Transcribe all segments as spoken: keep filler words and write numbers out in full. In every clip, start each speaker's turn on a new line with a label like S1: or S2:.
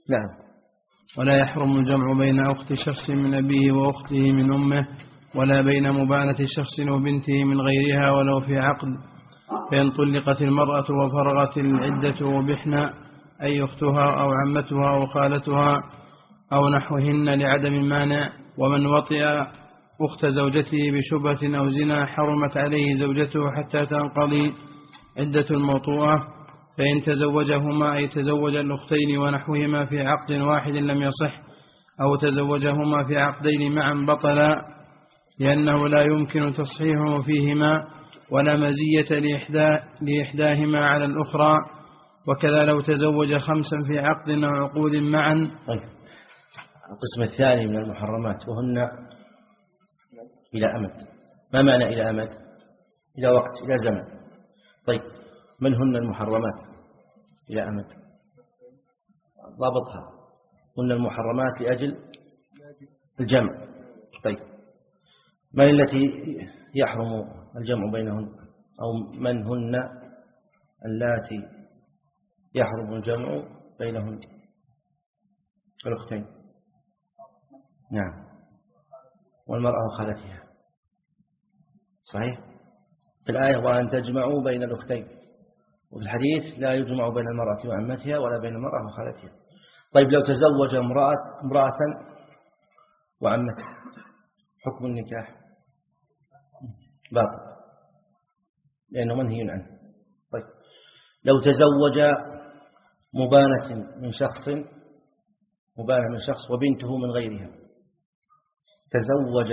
S1: نعم.
S2: ولا يحرم الجمع بين أخت شخص من أبيه وأخته من أمه، ولا بين مبانة شخص وبنته من غيرها ولو في عقد. فإن طلقت المرأة وفرغت العدة وبحنا، أي أختها أو عمتها أو خالتها أو نحوهن لعدم المانع، ومن وطئ أخت زوجته بشبهة أو زنا حرمت عليه زوجته حتى تنقضي عدة الموطوءة. فإن تزوجهما أي تزوج الأختين ونحوهما في عقد واحد لم يصح، أو تزوجهما في عقدين معا بطلا، لأنه لا يمكن تصحيحه فيهما، ولا مزية لإحدى لإحداهما على الأخرى. وكذا لو تزوج خمسا في عقد أو عقود معا.
S1: طيب. القسم الثاني من المحرمات وهن إلى أمد. ما معنى إلى أمد؟ إلى وقت، إلى زمن. طيب، من هن المحرمات إلى أمد؟ ضابطها. هن المحرمات لأجل الجمع. طيب، من التي يحرم الجمع بينهن، أو من هن اللاتي يحرم الجمع بينهن؟ الأختين. نعم. والمرأة وخالتها. صحيح. في الآية وأن تجمعوا بين الأختين، وفي الحديث لا يجمع بين المرأة وعمتها ولا بين المرأة وخالتها. طيب، لو تزوج امرأة امرأة وعمتها، حكم النكاح باطل لأنه منهي عنه. طيب، لو تزوج مبانة من شخص مبانة من شخص وبنته من غيرها، تزوج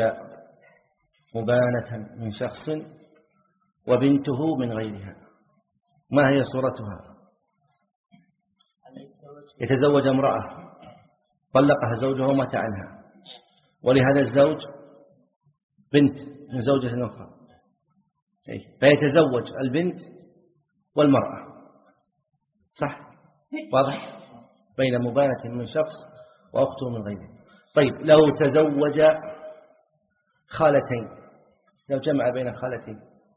S1: مبانة من شخص وبنته من غيرها، ما هي صورتها؟ يتزوج امرأة طلقها زوجها ومات عنها، ولهذا الزوج بنت من زوجة أخرى، فيتزوج البنت والمرأة. صح؟ واضح؟ بين مبانة من شخص وأخته من غيره. طيب، لو تزوج خالتين، لو جمع بين خالتين،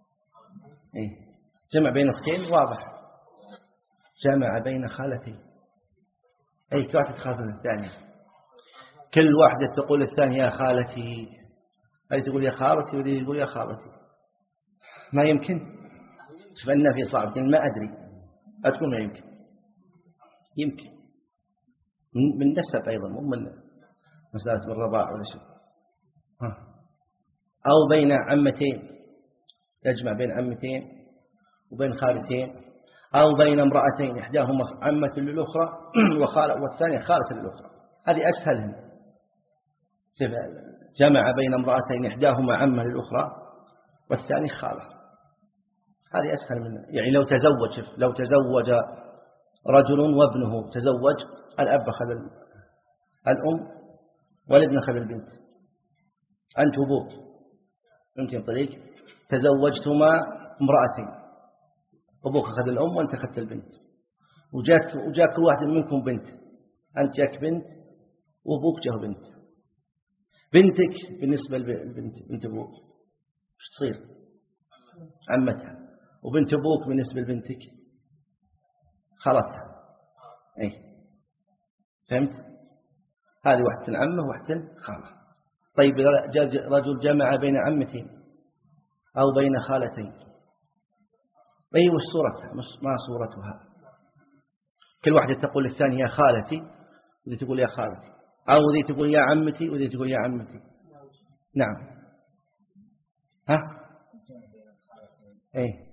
S1: جمع بين أختين، واضح، جمع بين خالتين، أي كل واحدة تخاطب الثانية، كل واحدة تقول الثانية يا خالتي، أي تقول يا خالتي ودي يقول يا خالتي. ما يمكن. فإن في صعب، ما أدري أتكون ما يمكن. يمكن من نسب أيضا، مو من مسألة الرضاع ولا شيء. أو بين عمتين، يجمع بين عمتين وبين خالتين، أو بين امرأتين إحداهما عمة للأخرى وخالة والثانية خالة للأخرى. هذه أسهل. جمع بين امرأتين إحداهما عمة للأخرى والثاني خالة، هذه أسهل منها. يعني لو تزوج لو تزوج رجل وابنه، تزوج الأب أخذ الأم والابن أخذ البنت، أنت وابوك أنت طريق تزوجتما امرأتين، أبوك أخذ الأم وأنت أخذت البنت، وجاك وجاك كل واحد منكم بنت، أنت جاك بنت وأبوك جاه بنت. بنتك بالنسبة لبنت بنت أبوك ايش تصير؟ عمتها. وبنت أبوك بالنسبة لبنتك خالتها. أي فهمت؟ هذه واحدة عمة وواحدة خالة. طيب، رجل جمع بين عمتين أو بين خالتين، أي وش صورتها؟ ما صورتها؟ كل واحدة تقول الثانية يا خالتي وذي تقول يا خالتي، أو ذي تقول يا عمتي وذي تقول يا عمتي. نعم. ها؟ أي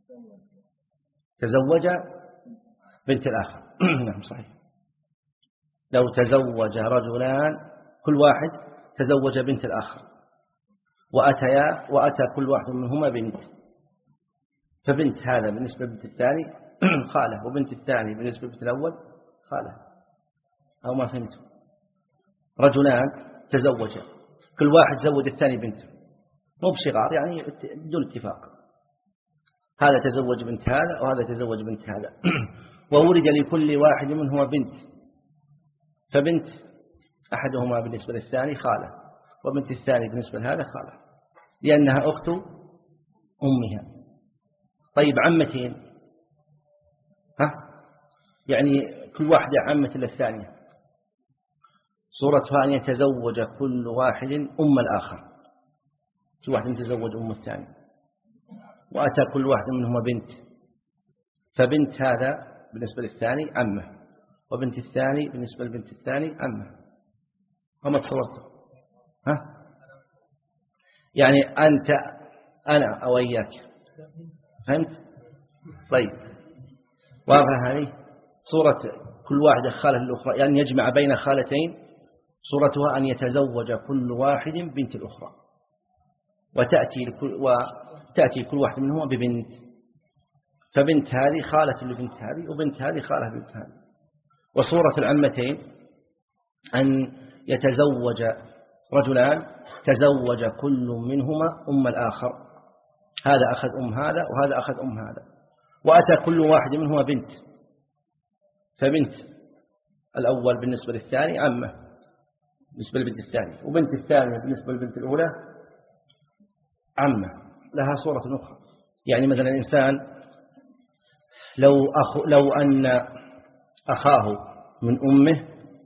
S1: تزوج بنت الآخر. نعم صحيح. لو تزوج رجلان كل واحد تزوج بنت الآخر وأتيا وأتى كل واحد منهما بنت، فبنت هذا بالنسبة لبنت الثاني خالة، وبنت الثاني بالنسبة لبنت الأول خالة. أو ما فهمت؟ رجلان تزوجا كل واحد زوج الثاني بنته، مو بشغار يعني بدون اتفاق، هذا تزوج بنت هذا وهذا تزوج بنت هذا وولد لكل واحد منهما بنت، فبنت أحدهما بالنسبة للثاني خالة، وبنت الثاني بالنسبة لهذا خالة، لأنها أخت أمها. طيب، عمتين، ها؟ يعني كل واحدة عمة للثانية، صورتها أن يتزوج كل واحد أم الآخر، كل واحد يتزوج أم الثاني، وأتى كل واحد منهما بنت، فبنت هذا بالنسبة للثاني عمه، وبنت الثاني بالنسبة للبنت الثاني عمه. وما تصورته؟ ها؟ يعني أنت أنا أو إياك، فهمت؟ طيب واضح هذه صورة كل واحدة خالة الأخرى، يعني يجمع بين خالتين، صورتها أن يتزوج كل واحد بنت الأخرى، وتأتي لكل وتأتي كل واحد منهما ببنت، فبنت هذه خالة لبنت هذه، وبنت هذه خالة بنت هذه. وصورة العمتين أن يتزوج رجلان تزوج كل منهما أم الآخر، هذا أخذ أم هذا وهذا أخذ أم هذا، وأتى كل واحد منهما بنت، فبنت الأول بالنسبة للثاني عمه بالنسبة للبنت الثانية، وبنت الثانية بالنسبة للبنت الأولى عمه. لها صورة أخرى، يعني مثلا الإنسان لو, أخو لو أن أخاه من أمه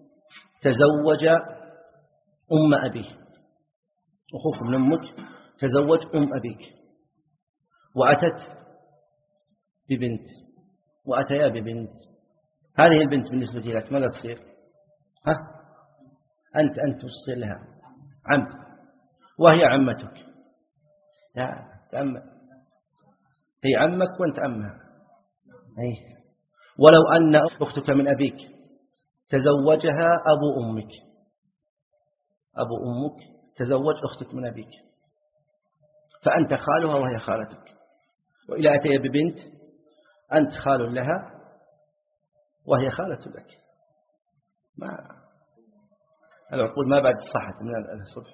S1: تزوج أم أبيه، أخوك من أمك تزوج أم أبيك، وأتت ببنت وأتيا ببنت، هذه البنت بالنسبة لك ماذا تصير؟ ها؟ أنت أنت تصير لها عم، وهي عمتك. لا تعم، هي عمك وأنت عمها. أيه. ولو أن أختك من أبيك تزوجها أبو أمك، أبو أمك تزوج أختك من أبيك، فأنت خالها وهي خالتك، وإلى أتي ببنت أنت خال لها وهي خالة لك. ما العقول ما بعد صحت من الصبح،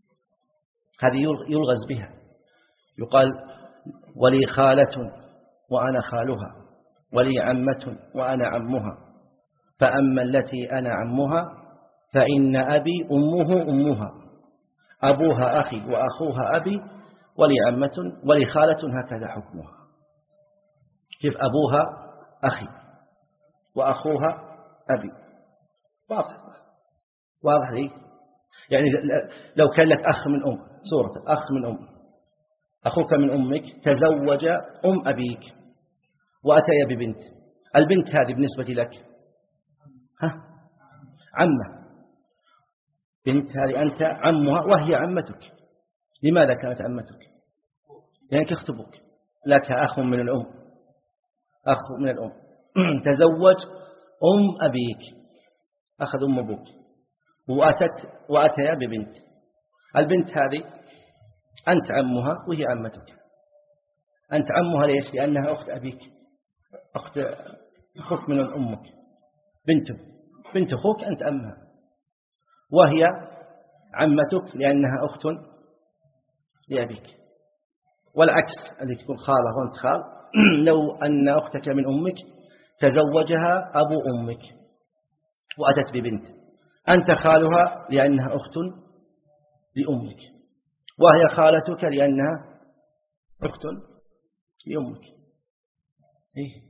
S1: هذه يلغز بها، يقال ولي خالة وأنا خالها، ولي عمة وأنا عمها، فأما التي أنا عمها فإن أبي أمه أمها، أبوها أخي وأخوها أبي، ولي عمة ولي خالة هكذا حكمها. كيف أبوها أخي وأخوها أبي؟ واضح واضح لي؟ يعني لو كان لك أخ من أم، صورة أخ من أم، أخوك من أمك تزوج أم أبيك وأتي ببنت، البنت هذه بالنسبة لك ها عمة، بنت هذه أنت عمها وهي عمتك. لماذا كانت عمتك؟ لأنك اختبك، لك أخ من الأم، أخ من الأم تزوج أم أبيك، أخذ أم أبوك وأتت وأتيا ببنت، البنت هذه أنت عمها وهي عمتك. أنت عمها ليش؟ لأنها أخت أبيك، أخت أخوك من أمك، بنته بنت أخوك أنت عمها، وهي عمتك لأنها أخت لأبيك. والعكس اللي تكون خالة وأنت خال، لو أن أختك من أمك تزوجها أبو أمك وأتت ببنت، أنت خالها لأنها أخت لأمك، وهي خالتك لأنها أخت لأمك. إيه؟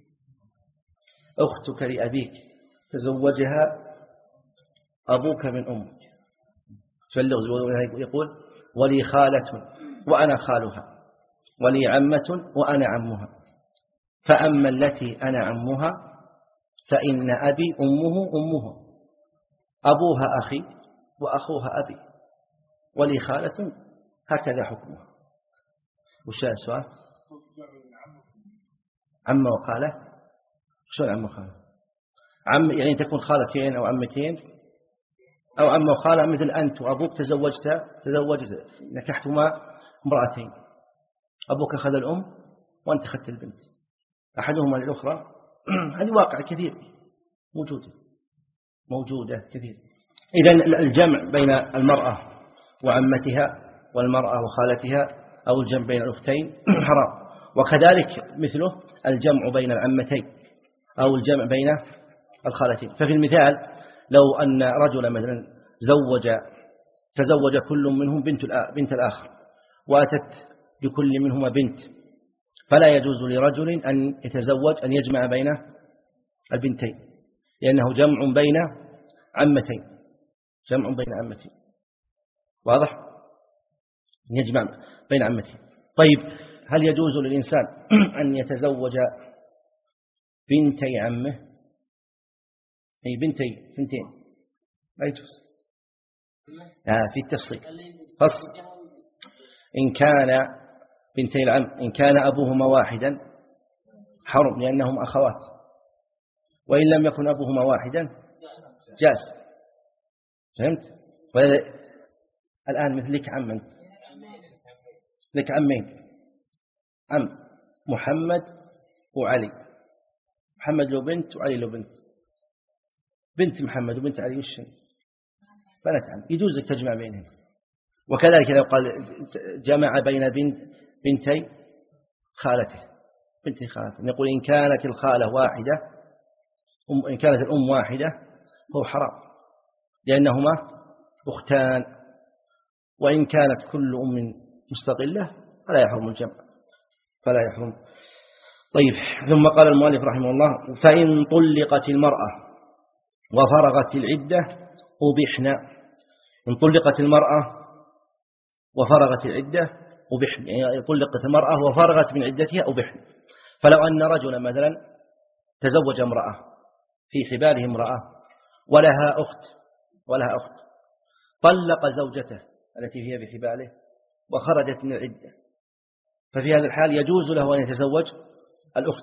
S1: أختك لأبيك تزوجها أبوك من أمك، يقول ولي خالة وأنا خالها، ولي عمة وأنا عمها، فأما التي أنا عمها فإن أبي أمه أمها، أبوها أخي وأخوها أبي، ولي خالة هكذا حكمها. وش السؤال؟ عمة وخالة؟ شو العمة وخالة؟ عم يعني تكون خالتين أو عمتين، أو عمة وخالة مثل أنت وأبوك تزوجت تزوجت نكحتما امرأتين، أبوك أخذ الأم وأنت أخذت البنت، أحدهما للأخرى. هذه واقع كثير موجودة موجودة كثير. إذن الجمع بين المرأة وعمتها والمرأة وخالتها، أو الجمع بين الأختين حرام. وكذلك مثله الجمع بين العمتين أو الجمع بين الخالتين. ففي المثال لو أن رجل مثلا زوج تزوج كل منهم بنت بنت الآخر، وأتت لكل منهما بنت، فلا يجوز لرجل أن يتزوج أن يجمع بين البنتين، لأنه جمع بين عمتين، جمع بين عمتين. واضح؟ يجمع بين عمتين. طيب هل يجوز للإنسان أن يتزوج بنتي عمه؟ أي بنتي بنتين لا يجوز. آه في التفصيل فصل. إن كان بنتي العم إن كان أبوهما واحدا حرم لأنهم أخوات، وإن لم يكن أبوهما واحدا جاز. فهمت؟ الآن مثل لك عم أنت لك عمين، عم محمد وعلي، محمد له بنت وعلي له بنت، بنت محمد وبنت علي وش بنت عم، يجوز تجمع بينهم. وكذلك لو قال جمع بين بنت بنتي خالته بنتي خالته، نقول إن كانت الخالة واحدة إن كانت الأم واحدة هو حرام لأنهما أختان، وإن كانت كل أم مستقلة فلا يحرم الجمع فلا يحرم. طيب ثم قال المؤلف رحمه الله: فإن طلقت المرأة وفرغت العدة أبحنا. إن طلقت المرأة وفرغت العدة أبحنا، يعني طلقت المرأة وفرغت من عدتها أبحنا. فلو أن رجلا مثلا تزوج امرأة في حباله امرأة ولها أخت ولها أخت طلق زوجته التي هي بحباله وخرجت من العدة، ففي هذا الحال يجوز له أن يتزوج الأخت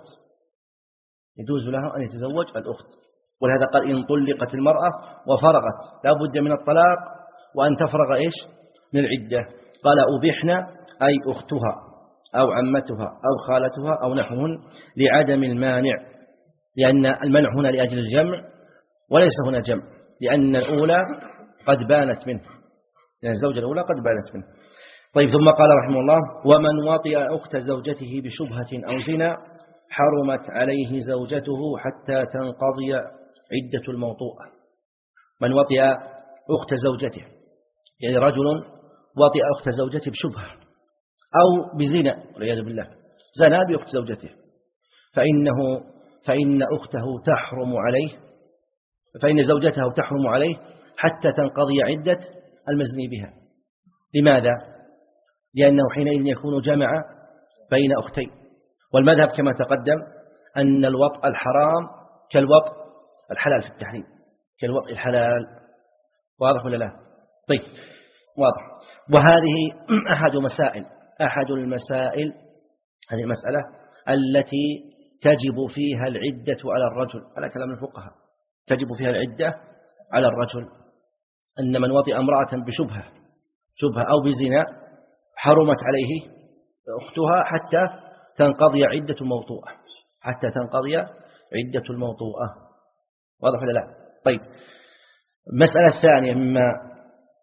S1: يجوز له أن يتزوج الأخت. ولهذا قال إن طلقت المرأة وفرغت، لا بد من الطلاق وأن تفرغ إيش من العدة. قال أبحنا أي أختها أو عمتها أو خالتها أو نحوهن لعدم المانع، لأن المنع هنا لأجل الجمع وليس هنا جمع، لأن الأولى قد بانت منه، لأن الزوجة الأولى قد بانت منه. طيب ثم قال رحمه الله: ومن وطئ أخت زوجته بشبهة أو زنا حرمت عليه زوجته حتى تنقضي عدة الموطوءة. من وطئ أخت زوجته يعني رجل وطئ أخت زوجته بشبهة أو بزنا والعياذ بالله، زنا بأخت زوجته، فإنه فإن أخته تحرم عليه فإن زوجته تحرم عليه حتى تنقضي عدة المزني بها. لماذا؟ لأنه حينئذ يكون جمع بين أختين، والمذهب كما تقدم أن الوطء الحرام كالوطء الحلال في التحريم، كالوطء الحلال. واضح ولا لا؟ طيب واضح. وهذه أحد مسائل أحد المسائل هذه المسألة التي تجب فيها العدة على الرجل على كلام الفقهاء، تجب فيها العدة على الرجل، أن من وطئ امرأة بشبهة شبهة أو بزنا حرمت عليه أختها حتى تنقضي عدة الموطوءة حتى تنقضي عدة الموطوءة. واضح ولا لا؟ طيب المسألة الثانية مما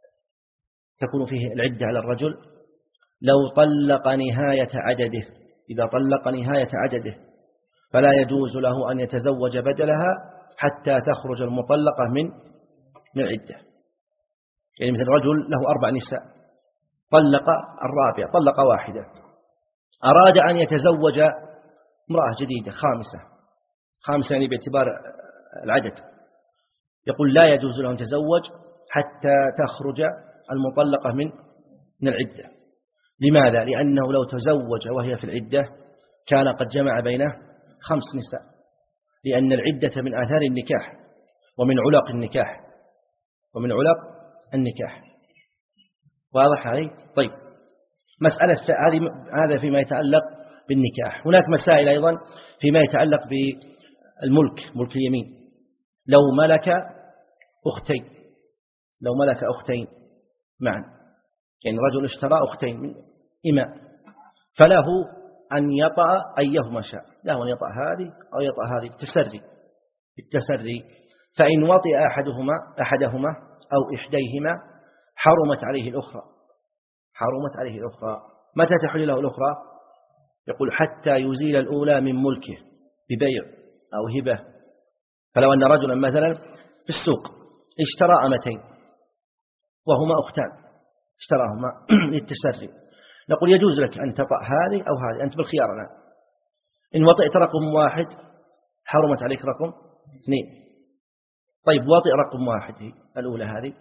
S1: تكون فيه العدة على الرجل: لو طلق نهاية عدده، إذا طلق نهاية عدده فلا يجوز له أن يتزوج بدلها حتى تخرج المطلقة من من عدة. يعني مثل رجل له أربع نساء طلق الرابع طلق واحدة، أراد أن يتزوج امرأة جديدة خامسة خامسة يعني باعتبار العدد، يقول لا يجوز له أن يتزوج حتى تخرج المطلقة من من العدة. لماذا؟ لأنه لو تزوج وهي في العدة كان قد جمع بينه خمس نساء، لأن العدة من آثار النكاح ومن علق النكاح ومن علق النكاح. واضح علي؟ طيب مسألة هذه هذا فيما يتعلق بالنكاح. هناك مسائل أيضا فيما يتعلق بالملك، ملك اليمين. لو ملك أختين لو ملك أختين معا، يعني رجل اشترى أختين من إماء، فله أن يطأ أيهما شاء، له أن يطأ هذه أو يطأ هذه بالتسري بالتسري فإن وطئ أحدهما أحدهما أو إحديهما حرمت عليه الأخرى حرمت عليه الأخرى. متى تحل له الأخرى؟ يقول حتى يزيل الأولى من ملكه ببيع أو هبة. فلو أن رجلا مثلا في السوق اشترى أمتين وهما أختان اشتراهما للتسري، نقول يجوز لك أن تطأ هذه أو هذه، أنت بالخيار الآن. إن وطئت رقم واحد حرمت عليك رقم اثنين. طيب وطئ رقم واحد الأولى هذه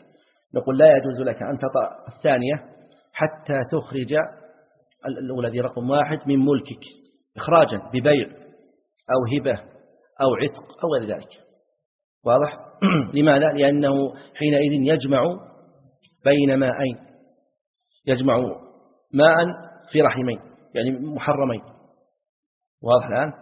S1: نقول لا يجوز لك أن تطأ الثانية حتى تخرج الذي رقم واحد من ملكك إخراجا ببيع أو هبة أو عتق أو غير ذلك. واضح؟ لماذا؟ لأنه حينئذ يجمع بين ماءين، يجمع ماء في رحمين يعني محرمين. واضح الآن؟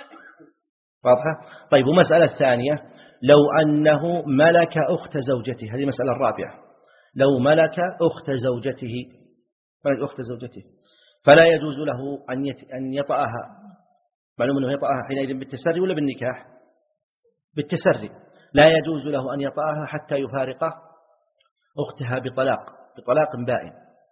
S1: واضحة؟ طيب، ومسألة الثانية لو أنه ملك أخت زوجته، هذه المسألة الرابعة. لو ملك أخت زوجته ملك أخت زوجته فلا يجوز له أن يطأها. معلوم أنه يطأها حينئذ بالتسري ولا بالنكاح؟ بالتسري. لا يجوز له أن يطأها حتى يفارق أختها بطلاق بطلاق بائن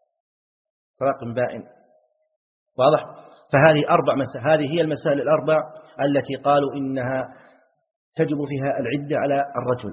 S1: طلاق بائن. واضح؟ فهذه أربع مسائل، هذه هي المسائل الأربع التي قالوا إنها تجب فيها العدة على الرجل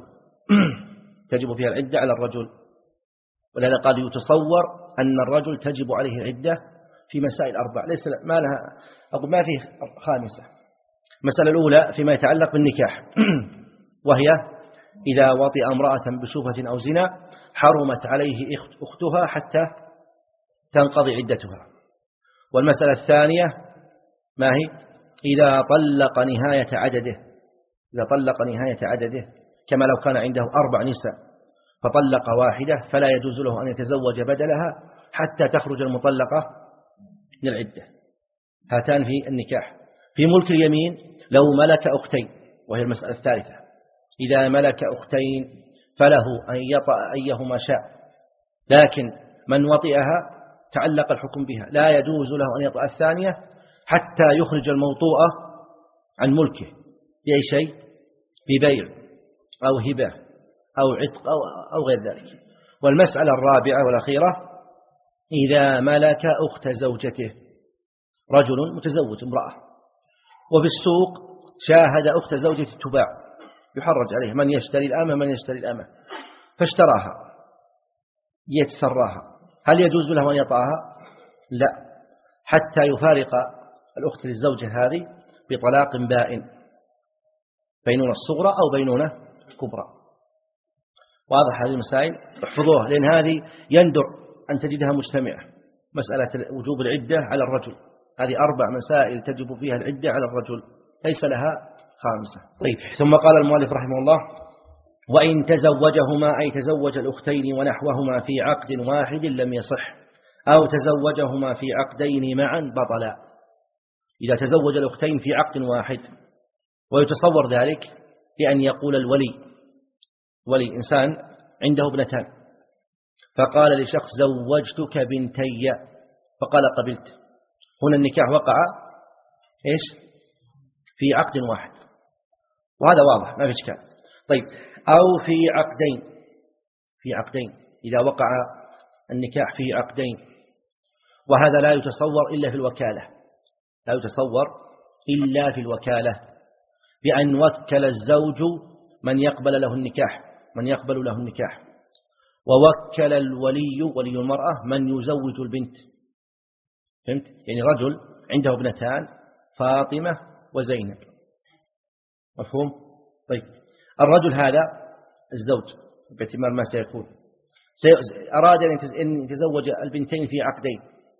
S1: تجب فيها العدة على الرجل. ولهذا قالوا يتصور أن الرجل تجب عليه العدة في مسائل أربع، ليس ما لها أقول ما فيه خامسة. المسألة الأولى فيما يتعلق بالنكاح وهي إذا وطئ امرأة بشبهة أو زنا حرمت عليه أختها حتى تنقضي عدتها. والمسألة الثانية ما هي؟ إذا طلق نهاية عدده إذا طلق نهاية عدده كما لو كان عنده أربع نساء فطلق واحدة فلا يجوز له أن يتزوج بدلها حتى تخرج المطلقة للعدة. هاتان في النكاح. في ملك اليمين لو ملك أختين، وهي المسألة الثالثة، إذا ملك أختين فله أن يطأ أيهما شاء، لكن من وطئها تعلق الحكم بها، لا يجوز له أن يطأ الثانية حتى يخرج الموطوءة عن ملكه بأي شيء، ببيع أو هبة أو عتق أو, أو غير ذلك. والمسألة الرابعة والأخيرة إذا ملك أخت زوجته، رجل متزوج امرأة وفي السوق شاهد أخت زوجته تباع، يحرج عليه من يشتري الأمة من يشتري الأمة، فاشتراها يتسراها، هل يجوز له أن يطأها؟ لا، حتى يفارق الأخت للزوجة هذه بطلاق بائن، بينونة الصغرى أو بينونة كبرى. واضح هذه المسائل؟ احفظوها، لأن هذه يندر أن تجدها مجتمعة. مسألة وجوب العدة على الرجل، هذه أربع مسائل تجب فيها العدة على الرجل، ليس لها خامسة. طيب، ثم قال المؤلف رحمه الله: وإن تزوجهما أي تزوج الأختين ونحوهما في عقد واحد لم يصح، أو تزوجهما في عقدين معا بطلا. إذا تزوج الأختين في عقد واحد، ويتصور ذلك بأن يقول الولي، ولي إنسان عنده ابنتان، فقال لشخص: زوجتك بنتي، فقال: قبلت. هنا النكاح وقع إيش؟ في عقد واحد، وهذا واضح ما في إشكال. طيب، أو في عقدين، في عقدين إذا وقع النكاح في عقدين، وهذا لا يتصور إلا في الوكالة، لا يتصور إلا في الوكالة، بأن وكل الزوج من يقبل له النكاح من يقبل له النكاح ووكل الولي ولي المرأة من يزوج البنت. فهمت؟ يعني رجل عنده ابنتان فاطمة وزينب، مفهوم؟ طيب، الرجل هذا الزوج باعتبار ما سيكون أراد أن يتزوج البنتين في عقدين،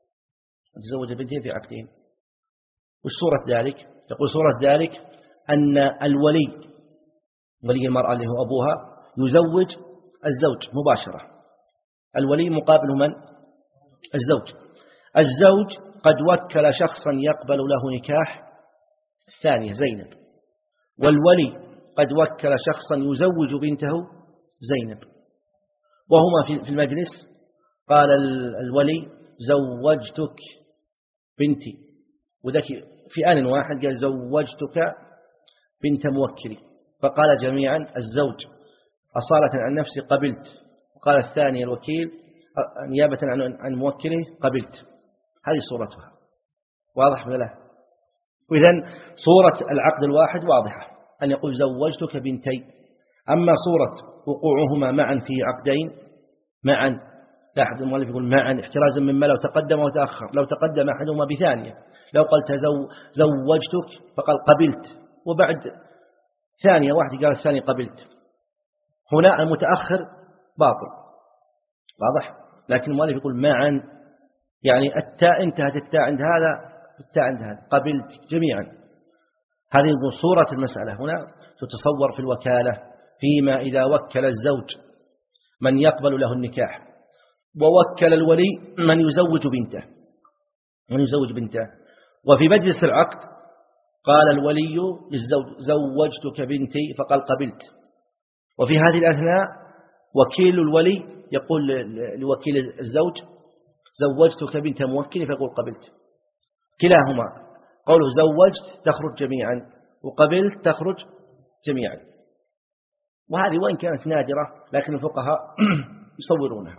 S1: يتزوج البنتين في عقدين. وش صورة ذلك؟ يقول صورة ذلك أن الولي ولي المرأة اللي هو أبوها يزوج الزوج مباشرة، الولي مقابل من؟ الزوج. الزوج قد وكل شخصا يقبل له نكاح الثانية زينب، والولي قد وكل شخصا يزوج بنته زينب، وهما في المجلس. قال الولي: زوجتك بنتي، وذاك في آن واحد قال: زوجتك بنت موكلي، فقال جميعا الزوج أصالة عن نفسي: قبلت. وقال الثاني الوكيل نيابة عن موكله: قبلت. هذه صورتها، واضح ولا لا؟ وإذن صورة العقد الواحد واضحة، أن يقول: زوجتك بنتي. أما صورة وقوعهما معا في عقدين معا، لاحظ المؤلف يقول معا احترازا مما لو تقدم وتأخر. لو تقدم أحدهما بثانية، لو قلت زو زوجتك فقال قبلت، وبعد ثانية واحدة قال الثاني قبلت، هنا المتأخر باطل، واضح؟ لكن المؤلف يقول معا، يعني التاء انتهت التاء عند هذا التاء عند هذا، قبلت جميعا. هذه صورة المسألة هنا تتصور في الوكالة، فيما إذا وكل الزوج من يقبل له النكاح ووكل الولي من يزوج بنته من يزوج بنته وفي مجلس العقد قال الولي للزوج زوجتك بنتي فقال قبلت، وفي هذه الأثناء وكيل الولي يقول لوكيل الزوج زوجتك بنت موكلي فيقول قبلت. كلاهما قوله زوجت تخرج جميعا وقبلت تخرج جميعا، وهذه وإن كانت نادرة لكن الفقهاء يصورونها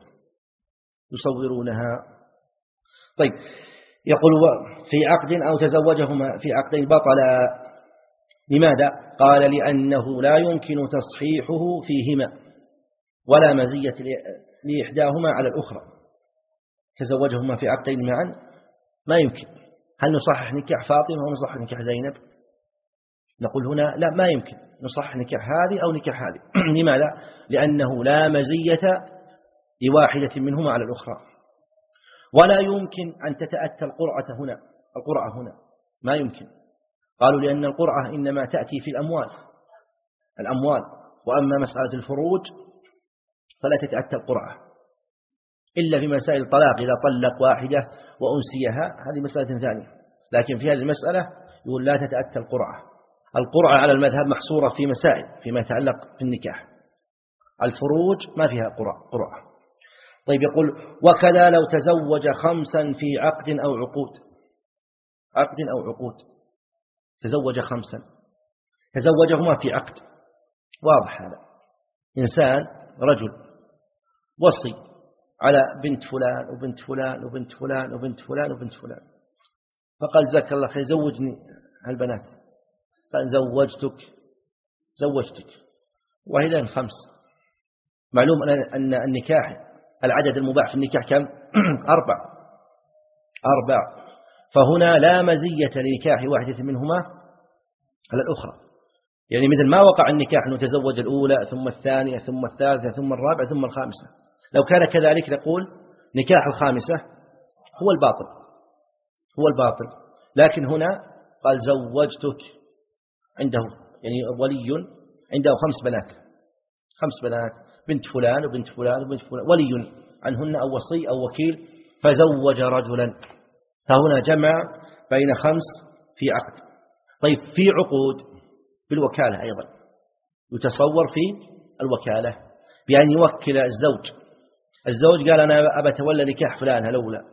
S1: يصورونها طيب، يقول في عقد أو تزوجهما في عقدين بطل. لماذا؟ قال لأنه لا يمكن تصحيحه فيهما ولا مزية لإحداهما على الأخرى. تزوجهما في عقدين معا ما يمكن. هل نصحح نكاح فاطمة أو نصحح نكاح زينب؟ نقول هنا لا، ما يمكن نصحح نكاح هذه أو نكاح هذه. لماذا؟ لأنه لا مزية لواحدة منهما على الأخرى، ولا يمكن أن تتأتى القرعة هنا القرعة هنا ما يمكن. قالوا لأن القرعة إنما تأتي في الأموال الأموال وأما مسألة الفروج فلا تتأتى القرعة إلا في مسائل الطلاق، إذا طلق واحدة وأنسيها هذه مسألة ثانية، لكن في هذه المسألة يقول لا تتأتى القرعة. القرعة على المذهب محصورة في مسائل فيما يتعلق بالنكاح، الفروج ما فيها قرعة. طيب، يقول وكذا لو تزوج خمسا في عقد أو عقود عقد أو عقود تزوج خمسا، تزوجهما في عقد واضح، هذا إنسان رجل وصي على بنت فلان وبنت فلان وبنت فلان وبنت فلان وبنت فلان، فقال جزاك الله خير زوجني هالبنات، قال زوجتك زوجتك وهي لين خمس. معلوم أن النكاح العدد المباح في النكاح كم؟ أربع أربع فهنا لا مزية لنكاح واحدة منهما على الأخرى. يعني مثل ما وقع النكاح أنه تزوج الأولى ثم الثانية ثم الثالثة ثم الرابعة ثم الخامسة، لو كان كذلك نقول نكاح الخامسة هو الباطل هو الباطل لكن هنا قال زوجتك، عنده يعني ولي عنده خمس بنات خمس بنات بنت فلان وبنت فلان وبنت فلان، ولي عنهن أو وصي أو وكيل، فزوج رجلا، فهنا جمع بين خمس في عقد. طيب، في عقود بالوكالة أيضا يتصور في الوكالة بأن يوكل الزوج الزوج قال أنا أبى أتولى نكاح فلان الأولى،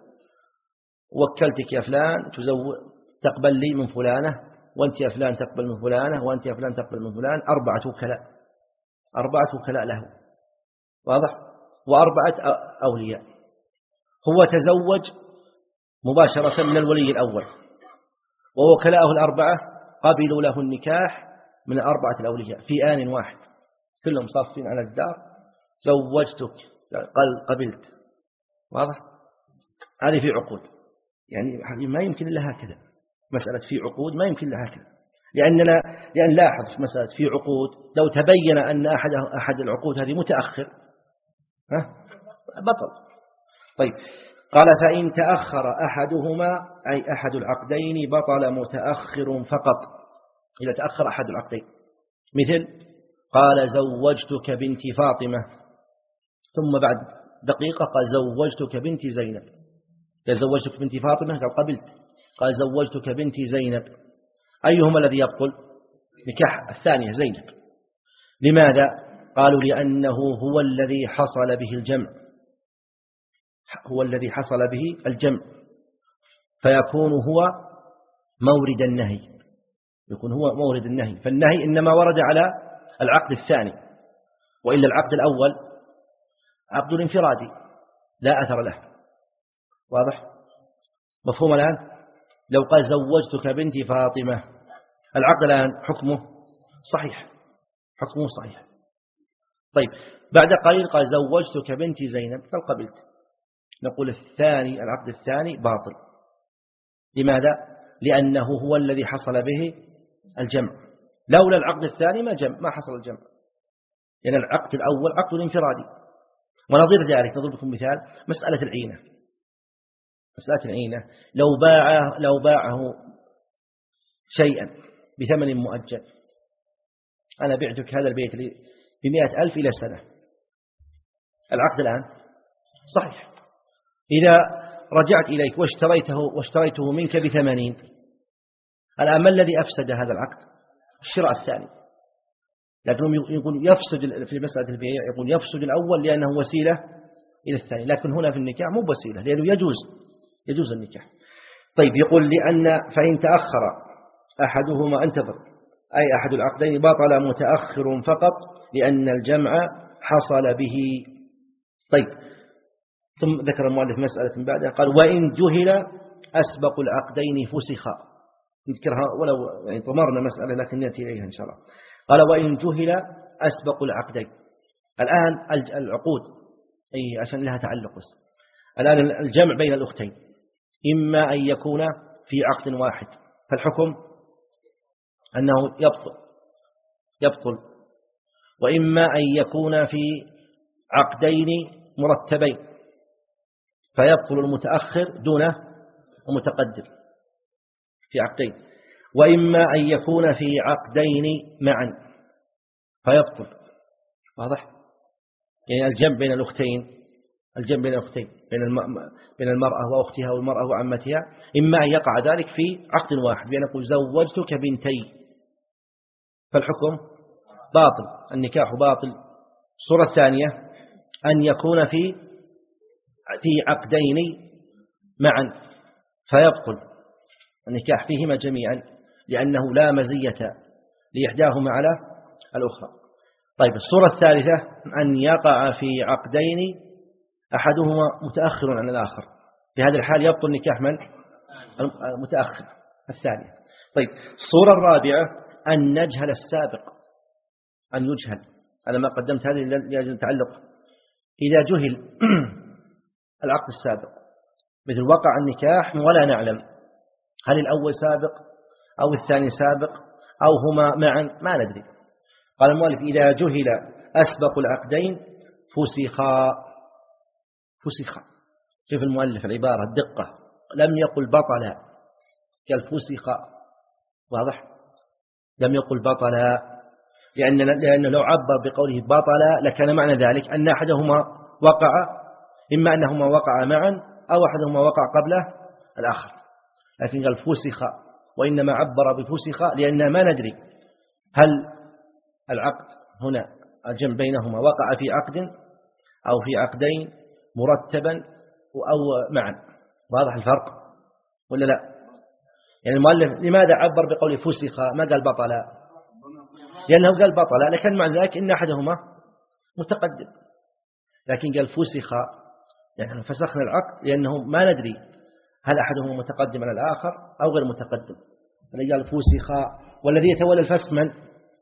S1: وكلتك يا فلان تزوج تقبل لي من فلانة، وأنت يا فلان تقبل من فلانة، وأنت يا فلان تقبل من فلان، أربعة وكلاء أربعة وكلاء له، واضح؟ وأربعة أولياء. هو تزوج مباشرة من الولي الأول، ووكلاءه الأربعة قبلوا له النكاح من الأربعة الأولياء في آن واحد، كلهم صافين على الدار، زوجتك قال قبلت، واضح؟ هذه في عقود، يعني ما يمكن إلا هكذا. مسألة في عقود ما يمكن إلا هكذا، لأننا لأن لاحظ في مسألة في عقود لو تبين أن أحد أحد العقود هذه متأخر ها بطل. طيب، قال فإن تأخر أحدهما أي أحد العقدين بطل متأخر فقط، إذا تأخر أحد العقدين، مثل قال زوجتك بنت فاطمة ثم بعد دقيقة قال زوجتك بنت زينب، قال زوجتك بنت فاطمة قال قبلت، قال زوجتك بنت زينب، أيهما الذي يبطل؟ نكاح الثانية زينب. لماذا؟ قالوا لأنه هو الذي حصل به الجمع هو الذي حصل به الجمع فيكون هو مورد النهي يكون هو مورد النهي فالنهي إنما ورد على العقد الثاني، وإلا العقد الأول عقد انفرادي لا أثر له، واضح؟ مفهوم الآن؟ لو قال زوجتك بنت فاطمة العقد الآن حكمه صحيح حكمه صحيح. طيب، بعد قليل قال زوجتك بنت زينب قال قبلت، نقول الثاني العقد الثاني باطل. لماذا؟ لأنه هو الذي حصل به الجمع، لولا العقد الثاني ما جمع ما حصل الجمع، لأن يعني العقد الأول عقد انفرادي، ونظير ذلك نضرب لكم مثال مسألة العينة. مسألة العينة لو باعه لو باعه شيئا بثمن مؤجل، أنا بعتك هذا البيت بمئة ألف إلى سنة، العقد الآن صحيح. إذا رجعت إليك واشتريته واشتريته منك بثمانين، الآن ما الذي أفسد هذا العقد؟ الشراء الثاني. لكنهم يقول يفسد في مسألة البيع، يقول يفسد الأول لأنه وسيلة إلى الثاني، لكن هنا في النكاح مو وسيلة، لأنه يجوز يجوز النكاح. طيب يقول لأن فإن تأخر أحدهما انتظر، أي أحد العقدين بطل متأخر فقط لأن الجمع حصل به. طيب ثم ذكر المؤلف مسألة بعدها قال وإن جهل أسبق العقدين فسخا، نذكرها ولو يعني طمرنا مسألة لكن نأتي إليها إن شاء الله. قال وإن جهل أسبق العقدين، الآن العقود أي عشان لها تعلق بس. الآن الجمع بين الأختين إما أن يكون في عقد واحد فالحكم أنه يبطل يبطل وإما أن يكون في عقدين مرتبين فيبطل المتأخر دون المتقدم في عقدين، وإما أن يكون في عقدين معا فيبطل. واضح؟ يعني الجمع بين الأختين الجمع بين الأختين بين بين المرأة وأختها والمرأة وعمتها، إما أن يقع ذلك في عقد واحد بأن يقول زوجتك بنتي فالحكم باطل، النكاح باطل. الصورة الثانية أن يكون في في عقدين معا فيبطل النكاح فيهما جميعا لأنه لا مزية لإحداهما على الأخرى. طيب الصورة الثالثة أن يقع في عقدين أحدهما متأخر عن الآخر، في هذا الحال يبطل نكاح من؟ المتأخر الثاني. طيب الصورة الرابعة أن نجهل السابق، أن يجهل. أنا ما قدمت هذه لأجل تعلق. إذا جهل العقد السابق مثل وقع النكاح ولا نعلم هل الأول سابق أو الثاني سابق أو هما معا ما ندري. قال المؤلف إذا جهل أسبق العقدين فسخا. فسخا، شوف المؤلف العبارة الدقة، لم يقل بطلا، قال فسخا. واضح؟ لم يقل بطلا لأن لأنه لو عبر بقوله بطلا لكان معنى ذلك أن أحدهما وقع، إما أنهما وقع معا أو أحدهما وقع قبل الآخر، لكن قال فسخا، وإنما عبر بفسخا لأن ما ندري هل العقد هنا الجمع بينهما وقع في عقد أو في عقدين مرتبا أو معا. واضح الفرق ولا لا؟ يعني المؤلف لماذا عبر بقوله فسخا ما قال بطلا؟ لأنه قال بطلا لكن مع ذلك إن أحدهما متقدم، لكن قال فسخا يعني فسخنا العقد لأنه ما ندري هل أحدهما متقدم على الآخر أو غير متقدم، فقال قال فسخا. والذي يتولى الفسخ من؟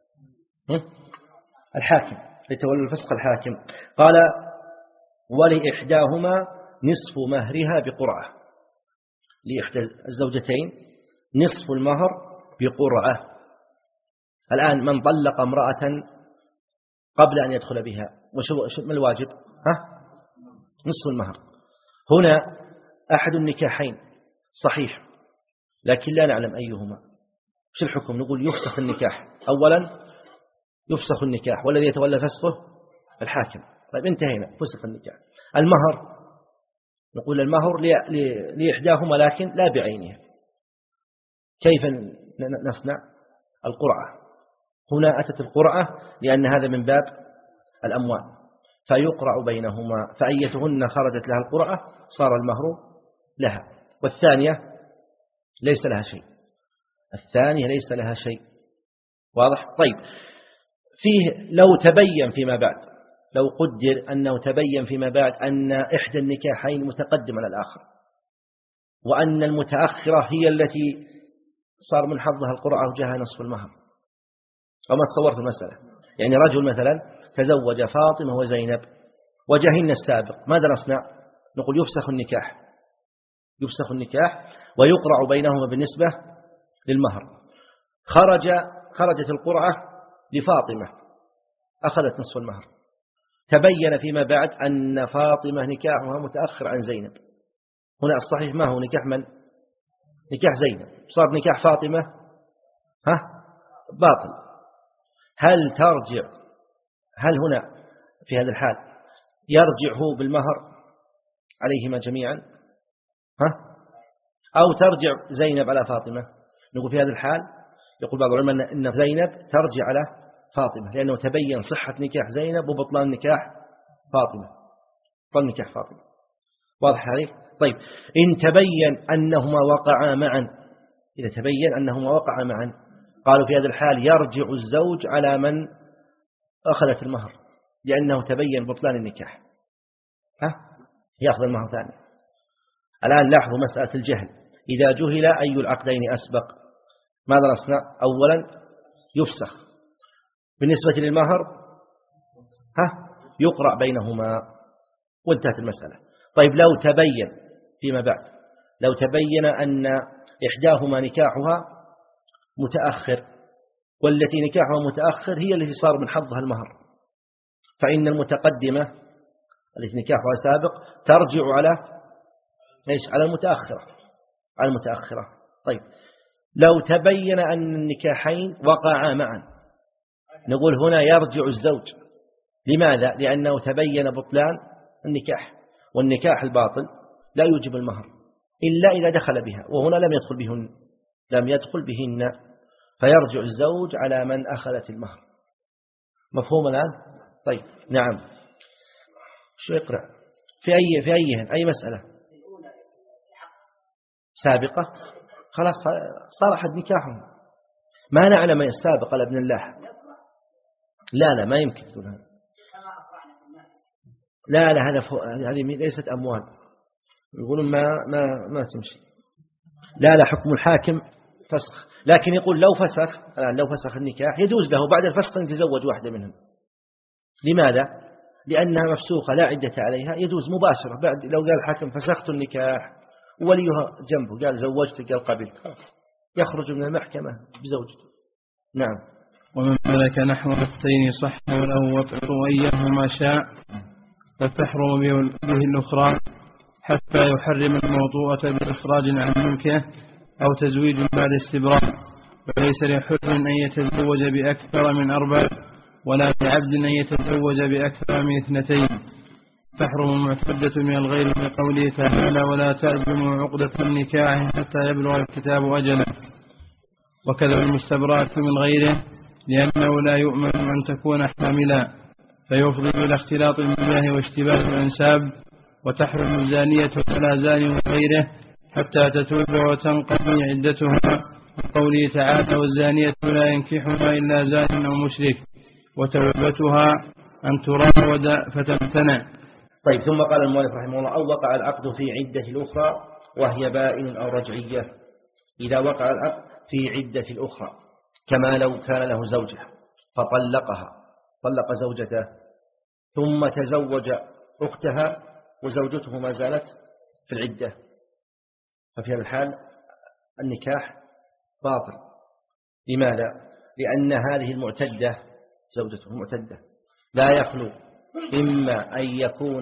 S1: الحاكم، يتولى الفسخ الحاكم. قال ولإحداهما نصف مهرها بقرعة، لإحدى الزوجتين نصف المهر بقرعة. الآن من طلق امرأة قبل أن يدخل بها وشو ما الواجب؟ ها؟ نصف المهر. هنا أحد النكاحين صحيح لكن لا نعلم أيهما، وش الحكم؟ نقول يفسخ النكاح. أولا يفسخ النكاح والذي يتولى فسخه الحاكم. طيب انتهينا، فسخ النكاح. المهر نقول المهر لإحداهما لكن لا بعينها. كيف نصنع؟ القرعة. هنا أتت القرعة لأن هذا من باب الأموال فيقرع بينهما، فأيتهن خرجت لها القرعة صار المهر لها، والثانية ليس لها شيء. الثانية ليس لها شيء. واضح؟ طيب فيه لو تبين فيما بعد، لو قدر أنه تبين فيما بعد أن إحدى النكاحين متقدم على الآخر وأن المتأخرة هي التي صار من حظها القرعة وجاها نصف المهر، وما تصورت المسألة. يعني رجل مثلا تزوج فاطمة وزينب وجاهن السابق، ماذا نصنع؟ نقول يفسخ النكاح، يفسخ النكاح ويقرع بينهما بالنسبة للمهر. خرج خرجت القرعة لفاطمة أخذت نصف المهر، تبين فيما بعد أن فاطمة نكاحها متأخر عن زينب. هنا الصحيح ما هو نكاح من؟ نكاح زينب. صار نكاح فاطمة ها باطل. هل ترجع هل هنا في هذا الحال يرجع هو بالمهر عليهما جميعا ها أو ترجع زينب على فاطمة؟ نقول في هذا الحال يقول بعض العلماء أن زينب ترجع على فاطمة، لأنه تبين صحة نكاح زينب وبطلان نكاح فاطمة. بطلان نكاح فاطمة واضح عليه؟ طيب إن تبين أنهما وقعا معا، إذا تبين أنهما وقعا معا قالوا في هذا الحال يرجع الزوج على من أخذت المهر، لأنه تبين بطلان النكاح، ها يأخذ المهر ثاني. الآن لاحظوا مسألة الجهل، إذا جهل أي العقدين أسبق ماذا نصنع؟ أولا يفسخ، بالنسبة للمهر ها يقرأ بينهما وانتهت المسألة. طيب لو تبين فيما بعد لو تبين أن إحداهما نكاحها متأخر والتي نكاحها متأخر هي التي صار من حظها المهر، فإن المتقدمة التي نكاحها سابق ترجع على ايش؟ على المتأخرة على المتأخرة. طيب لو تبين أن النكاحين وقعا معا نقول هنا يرجع الزوج. لماذا؟ لأنه تبين بطلان النكاح، والنكاح الباطل لا يوجب المهر إلا إذا دخل بها، وهنا لم يدخل بهن لم يدخل بهن فيرجع الزوج على من أخذت المهر. مفهوم الآن؟ طيب نعم. شو يقرأ في أي في أيهن أي مسألة سابقة؟ خلاص صار أحد نكاحهم، ما نعلم السابق على ابن الله. لا لا ما يمكن تقول هذا. لا لا هذا هذه ليست أموال، يقولون ما ما ما تمشي. لا لا حكم الحاكم فسخ، لكن يقول لو فسخ الآن لو فسخ النكاح يجوز له بعد الفسخ أن يتزوج واحدة منهم. لماذا؟ لأنها مفسوخة لا عدة عليها، يجوز مباشرة. بعد لو قال الحاكم فسخت النكاح وليها جنبه قال زوجتك قال قبلت، يخرج من المحكمة بزوجته. نعم.
S2: ومن ملك نحو أختين صح له وطئ أيهما شاء فتحرم به الأخرى حتى يحرم الموطوءة بإخراج عن ملكه أو تزويج بعد استبراء. وليس لحر أن يتزوج بأكثر من أربع ولا لعبد أن يتزوج بأكثر من اثنتين. تحرم المعتدة من الغير بقوله تعالى ولا تعزموا عقدة النكاح حتى يبلغ الكتاب أجله. وكذا المستبرأة من غيره لأنه لا يؤمن أن تكون حاملا فيفضي إلى اختلاط المياه واشتباه الأنساب. وتحرم الزانية ولا زاني غيره حتى تتوب وتنقضي عدتها قوله تعالى والزانية لا ينكحها إلا زان أو مشرك وتوبتها أن تراود فتمتنع.
S1: طيب ثم قال المؤلف رحمه الله أو وقع العقد في عدة الأخرى وهي بائن أو رجعية. إذا وقع العقد في عدة الأخرى كما لو كان له زوجة فطلقها طلق زوجته ثم تزوج أختها وزوجته ما زالت في العدة، ففي هذا الحال النكاح باطل. لماذا؟ لأن هذه المعتدة زوجته المعتدة لا يخلو إما أن يكون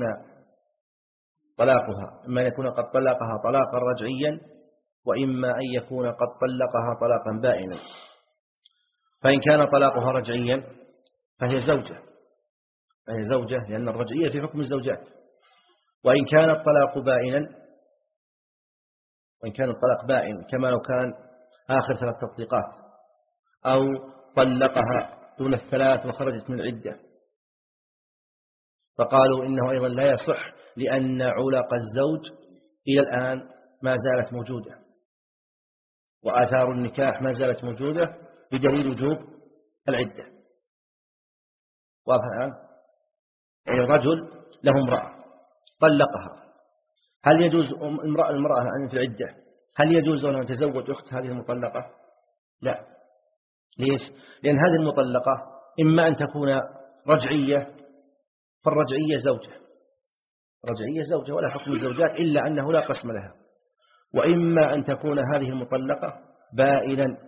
S1: طلاقها إما أن يكون قد طلقها طلاقا رجعيا وإما أن يكون قد طلقها طلاقا بائنا. فإن كان طلاقها رجعيا فهي زوجة فهي زوجة لأن الرجعية في حكم الزوجات. وإن كان الطلاق بائنا وإن كان الطلاق بائن كما لو كان آخر ثلاث تطليقات أو طلقها دون الثلاث وخرجت من العدة فقالوا إنه أيضا لا يصح لأن علق الزوج إلى الآن ما زالت موجودة وآثار النكاح ما زالت موجودة بدليل وجوب العدة. واضح الآن؟ يعني رجل له امرأة طلقها، هل يجوز امرأة المرأة أن في العدة هل يجوز أن تزوج أخت هذه المطلقة؟ لا. ليش؟ لأن هذه المطلقة إما أن تكون رجعية فالرجعية زوجة رجعية زوجة ولا حكم الزوجات إلا أنه لا قسم لها، وإما أن تكون هذه المطلقة بائنا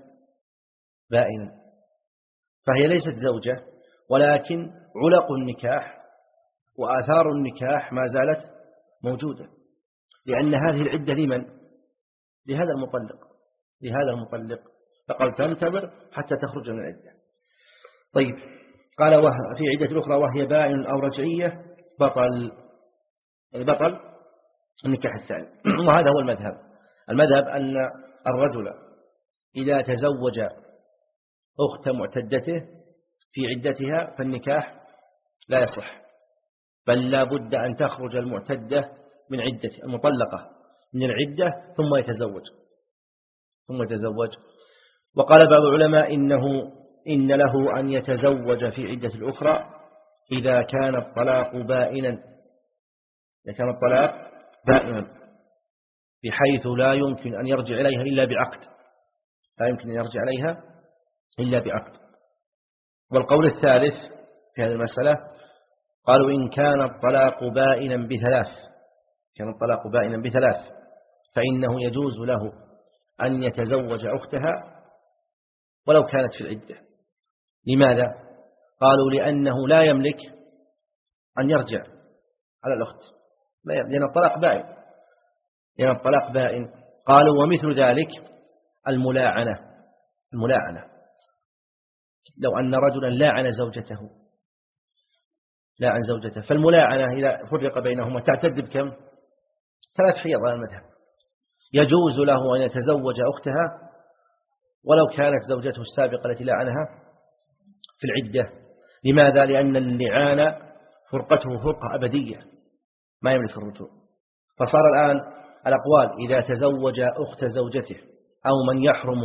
S1: بائنا فهي ليست زوجة ولكن علق النكاح وآثار النكاح ما زالت موجودة، لأن هذه العدة لمن؟ لهذا المطلق لهذا المطلق فقال تنتظر حتى تخرج من العدة. طيب قال وه في عدة الأخرى وهي بائن أو رجعية بطل يعني بطل النكاح الثاني. وهذا هو المذهب المذهب أن الرجل إذا تزوج أخت معتدته في عدتها فالنكاح لا يصح، بل لا بد أن تخرج المعتدة من عدة المطلقة من العدة ثم يتزوج ثم يتزوج وقال بعض العلماء إنه إن له أن يتزوج في عدة الأخرى إذا كان الطلاق بائنا إذا كان الطلاق بائنا بحيث لا يمكن أن يرجع إليها إلا بعقد لا يمكن أن يرجع إليها إلا بعقد. والقول الثالث في هذه المسألة قالوا إن كان الطلاق بائنا بثلاث كان الطلاق بائنا بثلاث فإنه يجوز له أن يتزوج أختها ولو كانت في العدة. لماذا؟ قالوا لأنه لا يملك أن يرجع على الأخت لأن الطلاق بائن لأن الطلاق بائن قالوا ومثل ذلك الملاعنة الملاعنة لو أن رجلا لاعن زوجته لاعن زوجته فالملاعنة إذا فرق بينهما تعتد بكم؟ ثلاث حيض على المذهب. يجوز له أن يتزوج أختها ولو كانت زوجته السابقة التي لاعنها في العدة. لماذا؟ لأن اللعان فرقته فرقة أبدية ما يملك الرجوع. فصار الآن الأقوال إذا تزوج أخت زوجته أو من يحرم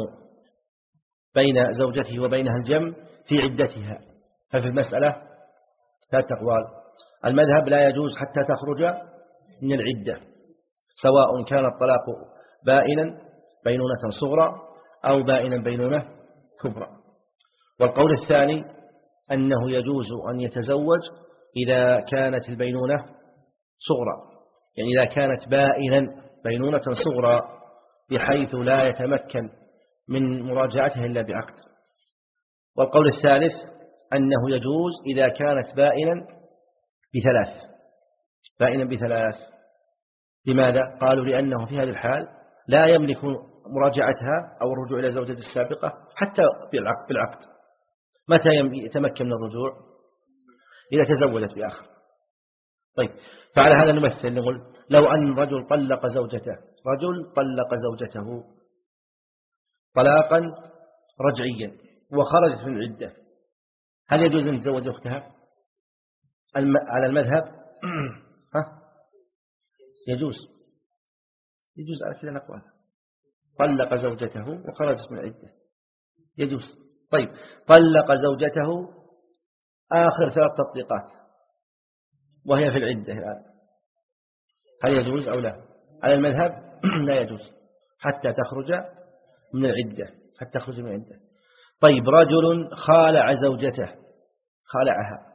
S1: بين زوجته وبينها الجمع في عدتها ففي المسألة ثلاث أقوال. المذهب لا يجوز حتى تخرج من العدة سواء كان الطلاق بائنا بينونة صغرى أو بائنا بينونة كبرى. والقول الثاني أنه يجوز أن يتزوج إذا كانت البينونة صغرى يعني إذا كانت بائنا بينونة صغرى بحيث لا يتمكن من مراجعتها إلا بعقد. والقول الثالث أنه يجوز إذا كانت بائنا بثلاث بائنا بثلاث. لماذا؟ قالوا لأنه في هذه الحال لا يملك مراجعتها أو الرجوع إلى زوجته السابقة حتى بالعقد. متى يتمكن من الرجوع؟ إذا تزوجت بآخر. طيب فعلى هذا نمثل نقول لو أن رجل طلق زوجته رجل طلق زوجته طلاقا رجعيا وخرجت من العدة هل يجوز أن تزوج أختها؟ على المذهب ها؟ يجوز يجوز على كلا أقوال. طلق زوجته وخرجت من العدة يجوز. طيب طلق زوجته آخر ثلاث تطليقات وهي في العدة الآن هل يجوز أو لا؟ على المذهب لا يجوز حتى تخرج من العدة حتى تخرج من العدة. طيب رجل خالع زوجته خالعها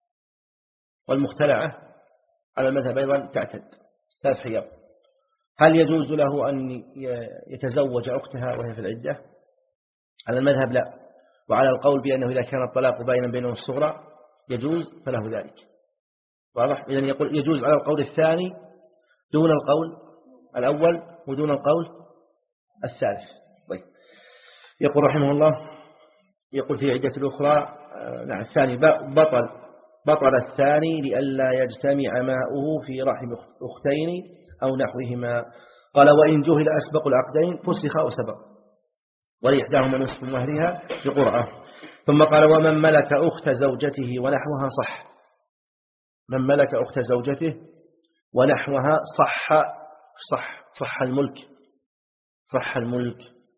S1: والمختلعة على المذهب أيضا تعتد ثلاث حيض هل يجوز له أن يتزوج أختها وهي في العدة؟ على المذهب لا. وعلى القول بأنه إذا كان الطلاق باينا بينهم الصغرى يجوز فله ذلك. واضح؟ إذن يقول يجوز على القول الثاني دون القول الأول ودون القول الثالث. طيب يقول رحمه الله يقول في عدة الأخرى نعم الثاني بطل بطل الثاني لئلا يجتمع ماؤه في رحم أختين أو نحوهما. قال وإن جهل أسبق العقدين فسخ وسبق ولإحداهما نصف مهرها بقرعة. ثم قال ومن ملك أخت زوجته ونحوها صح من ملك أخت زوجته ونحوها صح صح صح الملك صح الملك.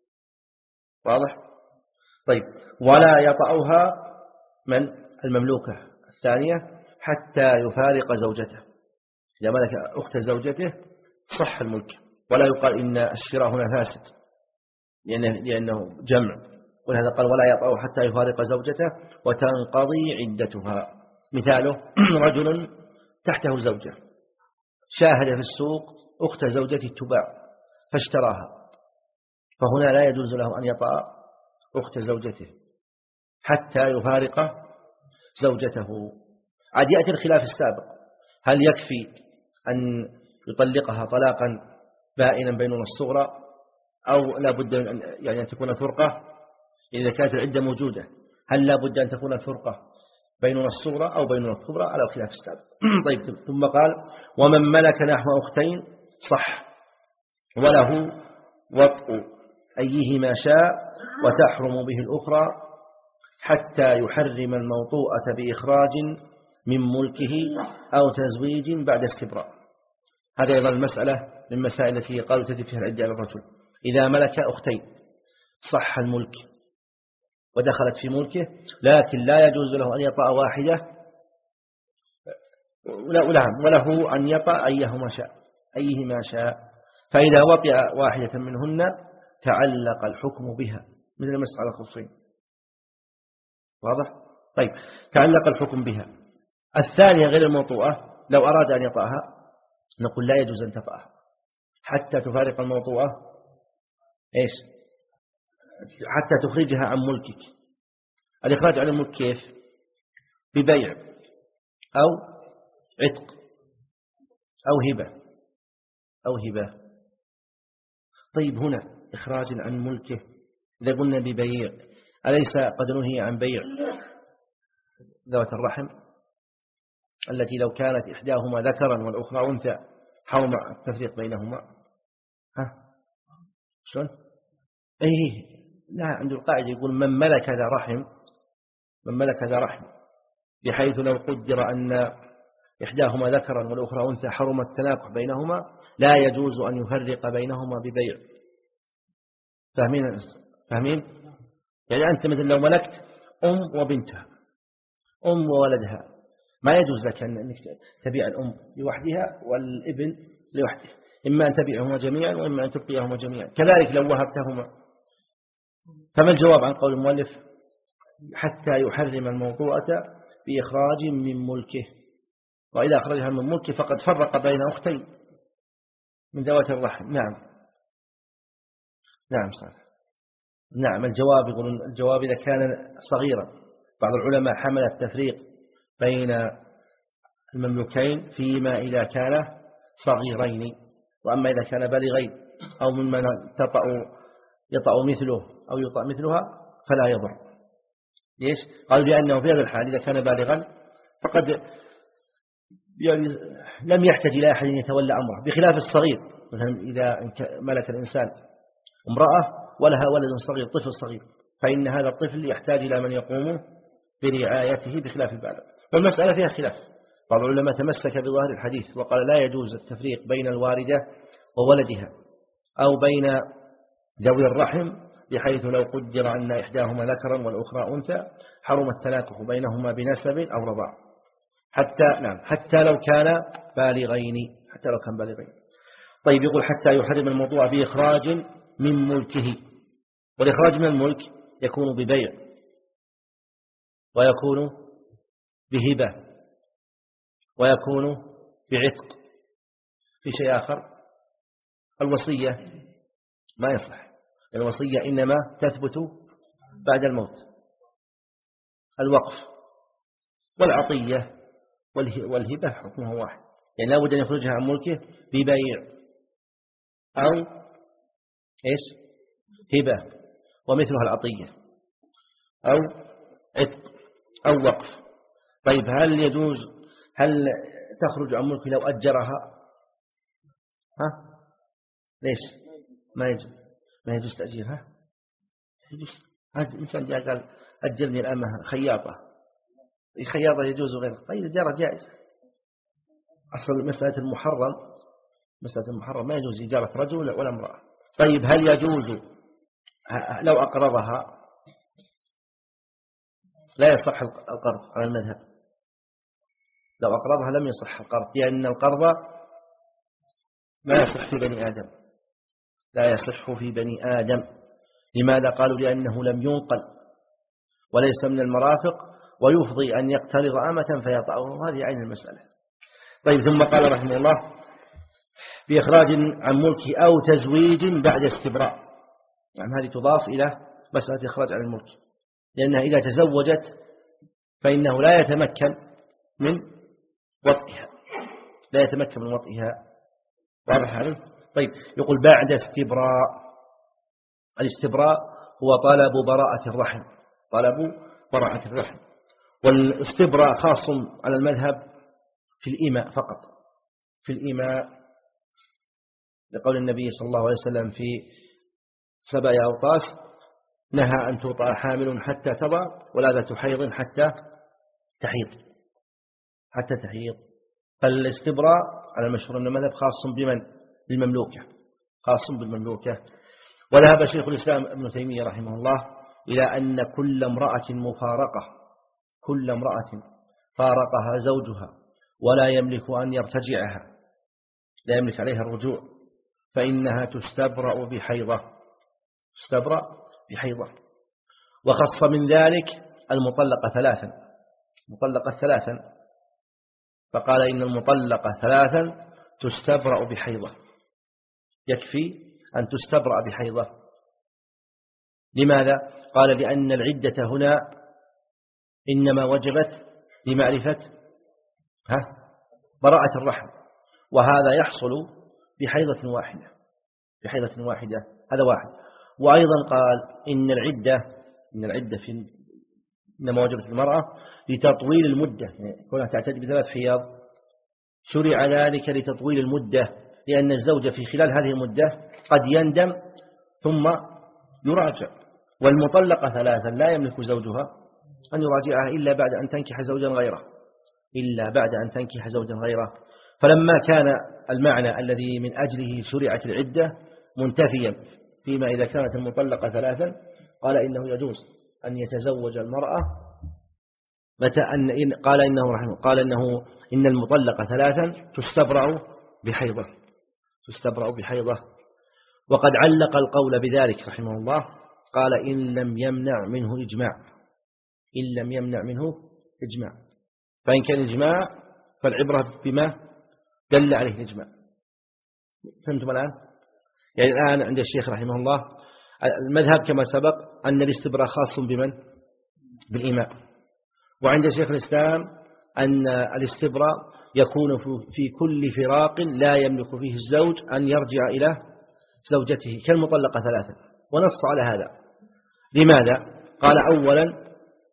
S1: واضح؟ طيب ولا يطأها من المملوكة الثانية حتى يفارق زوجته. إذا ملك أخت زوجته صح الملك ولا يقال إن الشراء هنا فاسد لأنه, لأنه جمع. ولهذا قال ولا يطأها حتى يفارق زوجته وتنقضي عدتها. مثاله رجل تحته زوجة شاهد في السوق أخت زوجته تباع فاشتراها فهنا لا يجوز له أن يطأ أخت زوجته حتى يفارق زوجته. عاد يأتي الخلاف السابق هل يكفي أن يطلقها طلاقا بائنا بينونة الصغرى أو لا بد أن يعني أن تكون فرقة؟ إذا كانت العدة موجودة هل لا بد أن تكون فرقة بينونة الصغرى أو بينونة الكبرى على خلاف السابق. طيب ثم قال ومن ملك نحو أختين صح وله وطء أيهما شاء وتحرم به الأخرى حتى يحرم الموطوءة بإخراج من ملكه أو تزويج بعد استبراء. هذه أيضا المسألة من مسائل التي قالوا تجب فيها العدة على الرجل. إذا ملك أختين صح الملك ودخلت في ملكه لكن لا يجوز له أن يطأ واحدة وله أن يطأ أيهما شاء أيهما شاء فإذا وطئ واحدة منهن تعلق الحكم بها مثل مسألة الخصين. واضح؟ طيب تعلق الحكم بها. الثانية غير الموطوءة لو أراد أن يطأها نقول لا يجوز أن تطأها حتى تفارق الموطوءة إيش؟ حتى تخرجها عن ملكك. الإخراج عن الملك كيف؟ ببيع أو عتق أو هبة أو هبة. طيب هنا إخراج عن ملكه إذا قلنا ببيع أليس قد نهي عن بيع ذوات الرحم التي لو كانت إحداهما ذكرا والأخرى أنثى حرم التفريق بينهما؟ ها شلون؟ أيه لا عند القاعدة يقول من ملك ذا رحم من ملك ذا رحم بحيث لو قدر أن إحداهما ذكرا والأخرى أنثى حرم التناكح بينهما لا يجوز أن يفرق بينهما ببيع. فاهمين؟ فاهمين؟ يعني أنت مثل لو ملكت أم وبنتها أم وولدها ما يجوز لك أنك تبيع الأم لوحدها والابن لوحده، إما أن تبيعهما جميعا وإما أن تبقيهما جميعا. كذلك لو وهبتهما. فما الجواب عن قول المؤلف حتى يحرم الموطوءة بإخراج من ملكه، وإذا أخرجها من ملكه فقد فرق بين أختين من ذوات الرحم. نعم نعم صحيح. نعم الجواب يقول الجواب إذا كان صغيرا. بعض العلماء حمل التفريق بين المملوكين فيما إذا كان صغيرين، وأما إذا كان بالغين أو ممن تطأ يطأ مثله أو يطأ مثلها فلا يضر. ليش؟ قالوا لأنه في هذا الحال إذا كان بالغا فقد يعني لم يحتاج إلى أحد يتولى أمره، بخلاف الصغير مثلا إذا ملك الإنسان امرأة ولها ولد صغير طفل صغير فإن هذا الطفل يحتاج إلى من يقوم برعايته بخلاف البالغ. والمسألة فيها خلاف. بعض العلماء تمسك بظاهر الحديث وقال لا يجوز التفريق بين الواردة وولدها أو بين ذوي الرحم بحيث لو قدر أن إحداهما ذكرا والأخرى أنثى حرم التناكح بينهما بنسب أو رضاع حتى نعم حتى لو كان بالغين حتى لو كان بالغين. طيب يقول حتى يحرم الموضوع بإخراج من ملكه، والإخراج من الملك يكون ببيع ويكون بهبة ويكون بعتق. في شيء آخر الوصية ما يصلح، الوصية إنما تثبت بعد الموت. الوقف والعطية والهبة حكمها واحد، يعني لا بد أن يخرجها عن ملكه ببيع أو إيش هبة ومثلها العطية أو عتق أو وقف. طيب هل يجوز هل تخرج عن ملكه لو أجرها؟ ها ليش ما يجوز؟ ما يجوز تأجيرها. هذا الإنسان جاء قال أجرني الأمة خياطة، الخياطة يجوز غيره. طيب الإجارة جائزة. أصل مسألة المحرم مسألة المحرم ما يجوز إجارة رجل ولا امرأة. طيب هل يجوز لو أقرضها؟ لا يصح القرض على المذهب. لو أقرضها لم يصح القرض، لأن القرض لا يصح في بني آدم لا يصح في بني آدم. لماذا؟ قالوا لأنه لم ينقل وليس من المرافق ويفضي أن يقترض أمة فيطأه، هذه عين المسألة. طيب ثم قال رحمه الله بإخراج عن ملكه أو تزويج بعد استبراء. يعني هذه تضاف إلى مسألة إخراج عن الملك، لأنها إذا تزوجت فإنه لا يتمكن من وطئها لا يتمكن من وطئها. واضح هذا؟ طيب يقول بعد استبراء. الاستبراء هو طلب براءة الرحم، طلب براءة الرحم. والاستبراء خاص على المذهب في الإيماء فقط، في الإيماء، لقول النبي صلى الله عليه وسلم في سبع أوطاس نهى أن توطأ حامل حتى تضع ولا ذات حيض حتى تحيض، حتى تحيض. فالاستبراء على المشهور من المذهب خاص بمن؟ بالمملوكة، خاص بالمملوكة. وذهب شيخ الإسلام ابن تيمية رحمه الله إلى أن كل امرأة مفارقة، كل امرأة فارقها زوجها ولا يملك أن يرتجعها، لا يملك عليها الرجوع، فإنها تستبرأ بحيضة، تستبرأ بحيضة. وخص من ذلك المطلقة ثلاثا، مطلقة ثلاثا، فقال إن المطلقة ثلاثا تستبرأ بحيضة، يكفي أن تستبرأ بحيضة. لماذا؟ قال لأن العدة هنا إنما وجبت لمعرفة ها براءة الرحم، وهذا يحصل بحيضة واحدة، بحيضة واحدة، هذا واحد. وأيضا قال إن العدة، إن العدة في إنما وجبت المرأة لتطويل المدة، يعني كونها تعتد بثلاث حيض شرع ذلك لتطويل المدة، لأن الزوج في خلال هذه المدة قد يندم ثم يراجع. والمطلقة ثلاثا لا يملك زوجها أن يراجعها إلا بعد أن تنكح زوجا غيره، إلا بعد أن تنكح زوجا غيره. فلما كان المعنى الذي من أجله شرعت العدة منتفيا فيما إذا كانت المطلقة ثلاثا، قال إنه يجوز أن يتزوج المرأة متى أن قال إنه رحمه قال إنه إن المطلقة ثلاثا تستبرأ بحيضة، تستبرأ بحيضة. وقد علق القول بذلك رحمه الله، قال إن لم يمنع منه إجماع، إن لم يمنع منه إجماع، فإن كان إجماع فالعبرة بما دل عليه الإجماع. فهمتم الآن؟ يعني الآن عند الشيخ رحمه الله المذهب كما سبق أن الاستبراء خاص بمن؟ بالإيماء. وعند شيخ الإسلام أن الاستبراء يكون في كل فراق لا يملك فيه الزوج أن يرجع إلى زوجته كالمطلقة ثلاثة، ونص على هذا. لماذا؟ قال أولا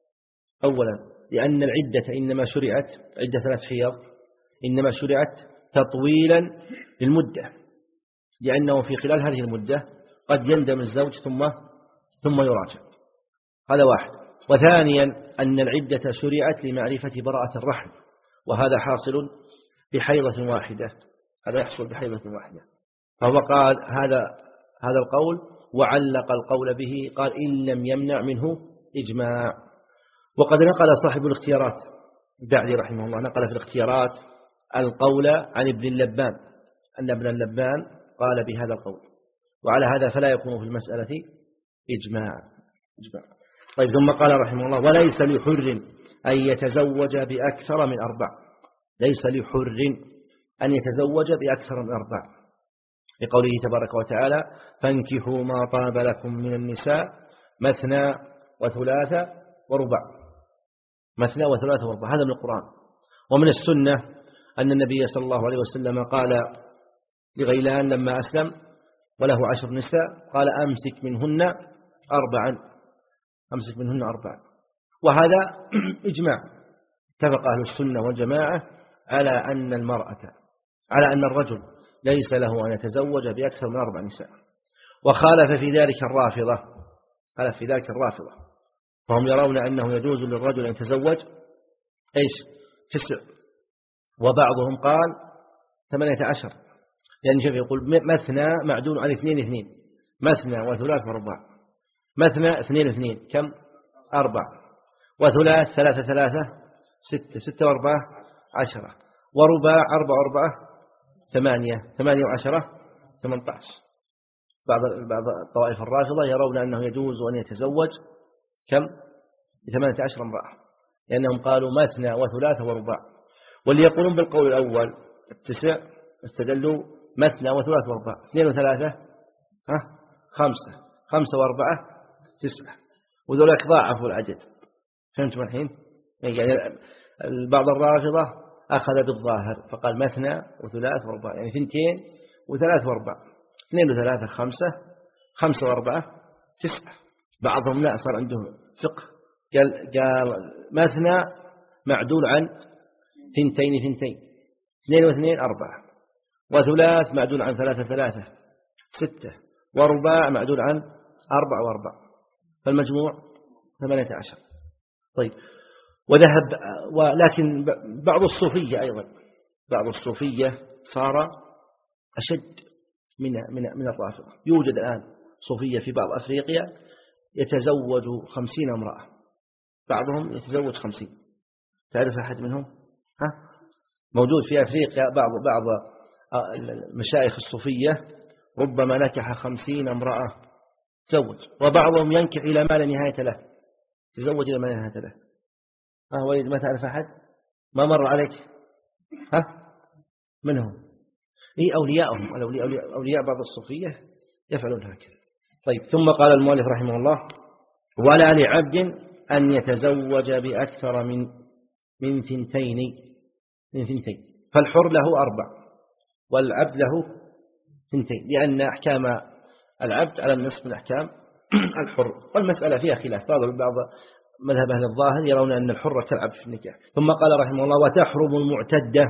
S1: أولا لأن العدة إنما شرعت، عدة ثلاث حيض إنما شرعت تطويلا للمدة، لأنه في خلال هذه المدة قد يندم الزوج ثم ثم يراجع، هذا واحد. وثانيا أن العدة شرعت لمعرفة براءة الرحم، وهذا حاصل بحيضة واحدة، هذا يحصل بحيضة واحدة. فهو قال هذا هذا القول، وعلق القول به قال إن لم يمنع منه إجماع. وقد نقل صاحب الاختيارات الدعدي رحمه الله، نقل في الاختيارات القول عن ابن اللبان، أن ابن اللبان قال بهذا القول، وعلى هذا فلا يكون في المسألة إجماع. إجماع. طيب ثم قال رحمه الله وليس لحر أن يتزوج بأكثر من أربع، ليس لحر أن يتزوج بأكثر من أربع، لقوله تبارك وتعالى فانكحوا ما طاب لكم من النساء مثنى وثلاثة وربع، مثنى وثلاثة وربع، هذا من القرآن. ومن السنة أن النبي صلى الله عليه وسلم قال لغيلان لما أسلم وله عشر نساء، قال أمسك منهن أربعا، أمسك منهن أربعا. وهذا إجماع، اتفق أهل السنة والجماعة على أن المرأة على أن الرجل ليس له أن يتزوج بأكثر من أربع نساء. وخالف في ذلك الرافضة، خالف في ذلك الرافضة، فهم يرون أنه يجوز للرجل أن يتزوج إيش تسع، وبعضهم قال ثمانية عشر، لأن شوف يقول مثنى معدول عن اثنين اثنين، مثنى وثلاث ورباع، مثنى اثنين اثنين كم؟ أربع، وثلاث ثلاثة ثلاثة ستة، ستة وأربعة عشرة، ورباع أربع أربعة ثمانية، ثمانية وعشرة ثمانية عشر. بعض بعض الطوائف الرافضة يرون أنه يجوز أن يتزوج كم؟ ثمانية عشر امرأة، لأنهم قالوا مثنى وثلاثة ورباع. واللي يقولون بالقول الأول التسع استدلوا مثنى وثلاثة ورباع، اثنين وثلاثة ها خمسة، خمسة وأربعة تسعة، وذلك ضاعفوا العدد. فهمتم الحين؟ يعني بعض الرافضة أخذ بالظاهر فقال مثنى وثلاث ورباع، يعني ثنتين وثلاث واربع، اثنين وثلاثة خمسة، خمسة واربعة تسعة. بعضهم لا صار عندهم فقه قال, قال مثنى معدول عن ثنتين ثنتين، اثنين واثنين أربعة، وثلاث معدول عن ثلاثة ثلاثة ستة، ورباع معدول عن أربع واربع، فالمجموع ثمانية عشر. طيب وذهب، ولكن بعض الصوفية أيضا بعض الصوفية صار أشد من من من الرافضة. يوجد الآن صوفية في بعض أفريقيا يتزوج خمسين امرأة، بعضهم يتزوج خمسين. تعرف أحد منهم؟ ها؟ موجود في أفريقيا بعض بعض المشايخ الصوفية ربما نكح خمسين امرأة تزوج، وبعضهم ينكح إلى ما لا نهاية له، تزوج إلى ما لا نهاية له. ها وليد ما تعرف أحد؟ ما مر عليك؟ ها؟ منهم؟ إيه أولياءهم، أولياء, أولياء بعض الصوفية يفعلون هكذا. طيب ثم قال المؤلف رحمه الله: ولا لعبد أن يتزوج بأكثر من من ثنتين من ثنتين فالحر له أربع والعبد له ثنتين، لأن أحكام العبد على النصف من أحكام الحر، والمسألة فيها خلاف. بعض بعض مذهب أهل الظاهر يرون أن الحر كالعبد في النكاح. ثم قال رحمه الله: وتحرم المعتدة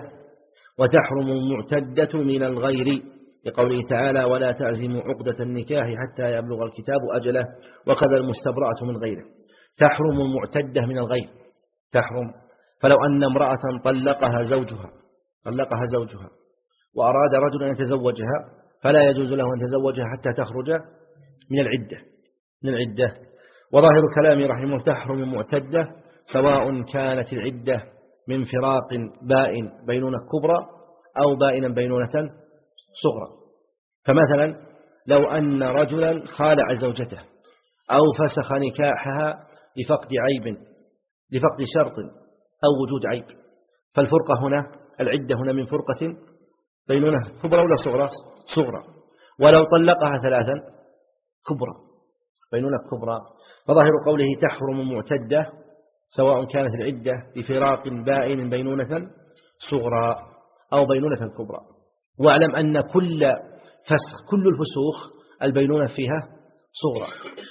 S1: وتحرم المعتدة من الغير، لقوله تعالى: ولا تعزموا عقدة النكاح حتى يبلغ الكتاب أجله، وكذا المستبرأة من غيره. تحرم المعتدة من الغير، تحرم. فلو أن امرأة طلقها زوجها طلقها زوجها وأراد رجل أن يتزوجها فلا يجوز له أن يتزوجها حتى تخرج من العدة من العدة وظاهر كلامه رحمه الله: تحرم المعتدة سواء كانت العدة من فراق بائن بينونة كبرى أو بائنا بينونة صغرى. فمثلا لو أن رجلا خالع زوجته أو فسخ نكاحها لفقد عيب لفقد شرط أو وجود عيب، فالفرقة هنا العدة هنا من فرقة بينونة كبرى ولا صغرى؟ صغرى. ولو طلقها ثلاثا كبرى، بينونة كبرى. فظاهر قوله: تحرم معتدة سواء كانت العدة لفراق بائن بينونة صغرى أو بينونة كبرى. واعلم أن كل فسخ كل الفسوخ البينونة فيها صغرى،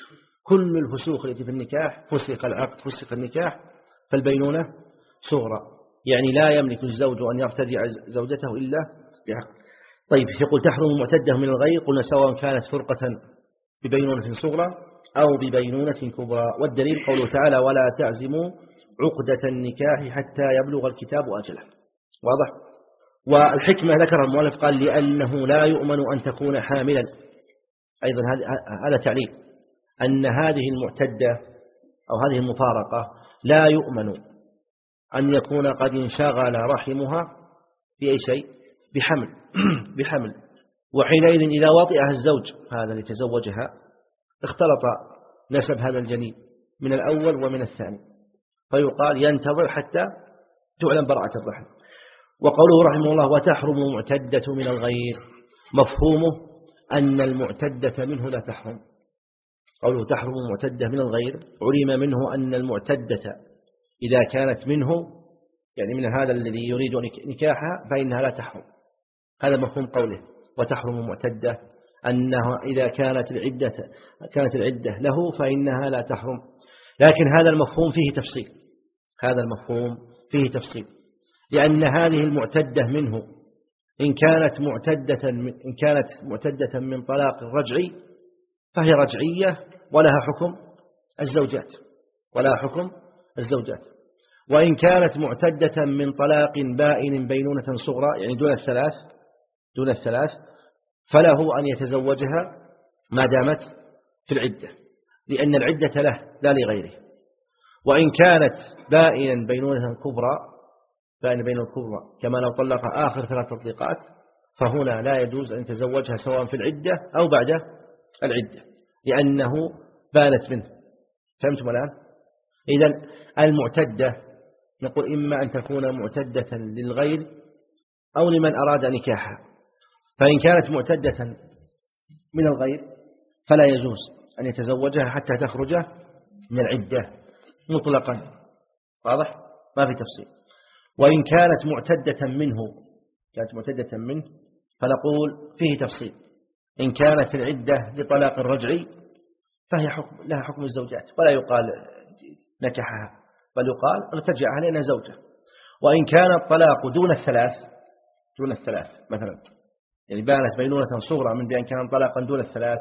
S1: كل الفسوخ التي في النكاح فسخ العقد فسخ النكاح فالبينونة صغرى، يعني لا يملك الزوج أن يرتدع زوجته إلا بعقد. طيب يقول: تحرم المعتدة من الغير، قلنا سواء كانت فرقة ببينونة صغرى أو ببينونة كبرى. والدليل قوله تعالى: ولا تعزموا عقدة النكاح حتى يبلغ الكتاب أجله. واضح؟ والحكمة ذكر المؤلف قال: لأنه لا يؤمن أن تكون حاملا. أيضا هذا تعليل أن هذه المعتدة أو هذه المفارقة لا يؤمن أن يكون قد انشغل رحمها بأي شيء بحمل بحمل وحينئذ إذا وطئها الزوج هذا اللي تزوجها اختلط نسب هذا الجنين من الأول ومن الثاني، فيقال ينتظر حتى تعلم براءة الرحم. وقوله رحمه الله: وتحرم المعتدة من الغير، مفهومه أن المعتدة منه لا تحرم. قوله تحرم المعتدة من الغير علم منه أن المعتدة إذا كانت منه، يعني من هذا الذي يريد نكاحها، فإنها لا تحرم. هذا مفهوم قوله وتحرم المعتدة، أنها إذا كانت العدة كانت العدة له فإنها لا تحرم. لكن هذا المفهوم فيه تفصيل هذا المفهوم فيه تفصيل لأن هذه المعتدة منه إن كانت معتدة إن كانت معتدة من طلاق رجعي فهي رجعية ولها حكم الزوجات ولها حكم الزوجات وإن كانت معتدة من طلاق بائن بينونة صغرى، يعني دون الثلاث دون الثلاث فله أن يتزوجها ما دامت في العدة، لأن العدة له لا لغيره. وإن كانت بائنا بينونة كبرى بائن بينونة كبرى كما لو طلق آخر ثلاث تطليقات، فهنا لا يجوز أن يتزوجها سواء في العدة أو بعد العدة، لأنه بانت منه. فهمتم الآن؟ إذن المعتدة نقول إما أن تكون معتدة للغير أو لمن أراد نكاحها. فإن كانت معتدة من الغير فلا يجوز أن يتزوجها حتى تخرج من العدة مطلقا. واضح؟ ما في تفصيل. وإن كانت معتدة منه كانت معتدة منه فنقول فيه تفصيل. إن كانت العدة لطلاق الرجعي فهي حكم لها حكم الزوجات، ولا يقال نكحها، بل يقال ارتجعها لأنها زوجة. وإن كان الطلاق دون الثلاث دون الثلاث مثلا، يعني بانت بينونة صغرى من بأن كان طلاقا دون الثلاث،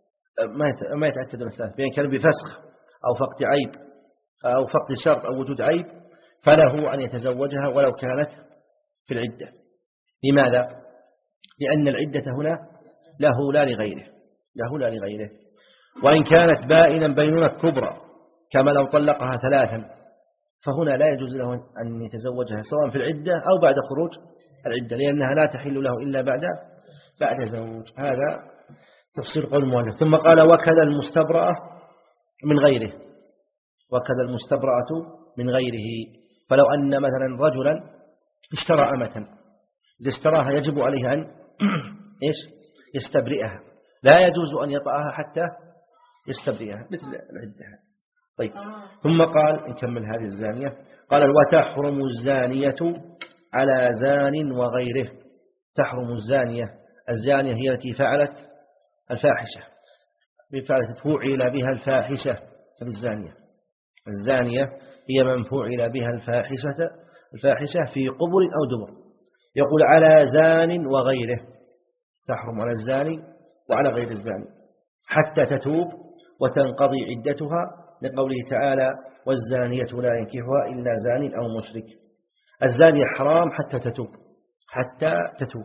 S1: ما يتأتى دون الثلاث، بأن كان بفسخ أو فقد عيب أو فقد شرط أو وجود عيب، فله أن يتزوجها ولو كانت في العدة. لماذا؟ لأن العدة هنا له لا لغيره له لا لغيره. وإن كانت بائنا بينونة كبرى كما لو طلقها ثلاثا، فهنا لا يجوز له أن يتزوجها سواء في العدة أو بعد خروج العدة، لأنها لا تحل له إلا بعد بعد زوج. هذا تفسير قول المؤلف. ثم قال وكذا المستبرأة من غيره وكذا المستبرأة من غيره. فلو أن مثلا رجلا اشترى أمة، إذا اشتراها يجب عليه أن إيش يستبرئها، لا يجوز أن يطأها حتى يستبرئها مثل العدة. طيب ثم قال نكمل هذه الزانية، قال وتحرم الزانية على زان وغيره. تحرم الزانية، الزانية هي التي فعلت الفاحشة، بفعلت فعل بها الفاحشة. الزانية الزانية هي من فعل بها الفاحشة الفاحشة في قبر أو دبر. يقول على زان وغيره، تحرم على الزاني وعلى غير الزاني حتى تتوب وتنقضي عدتها، لقوله تعالى والزانية لا ينكحها إلا زان أو مشرك. الزانية حرام حتى تتوب حتى تتوب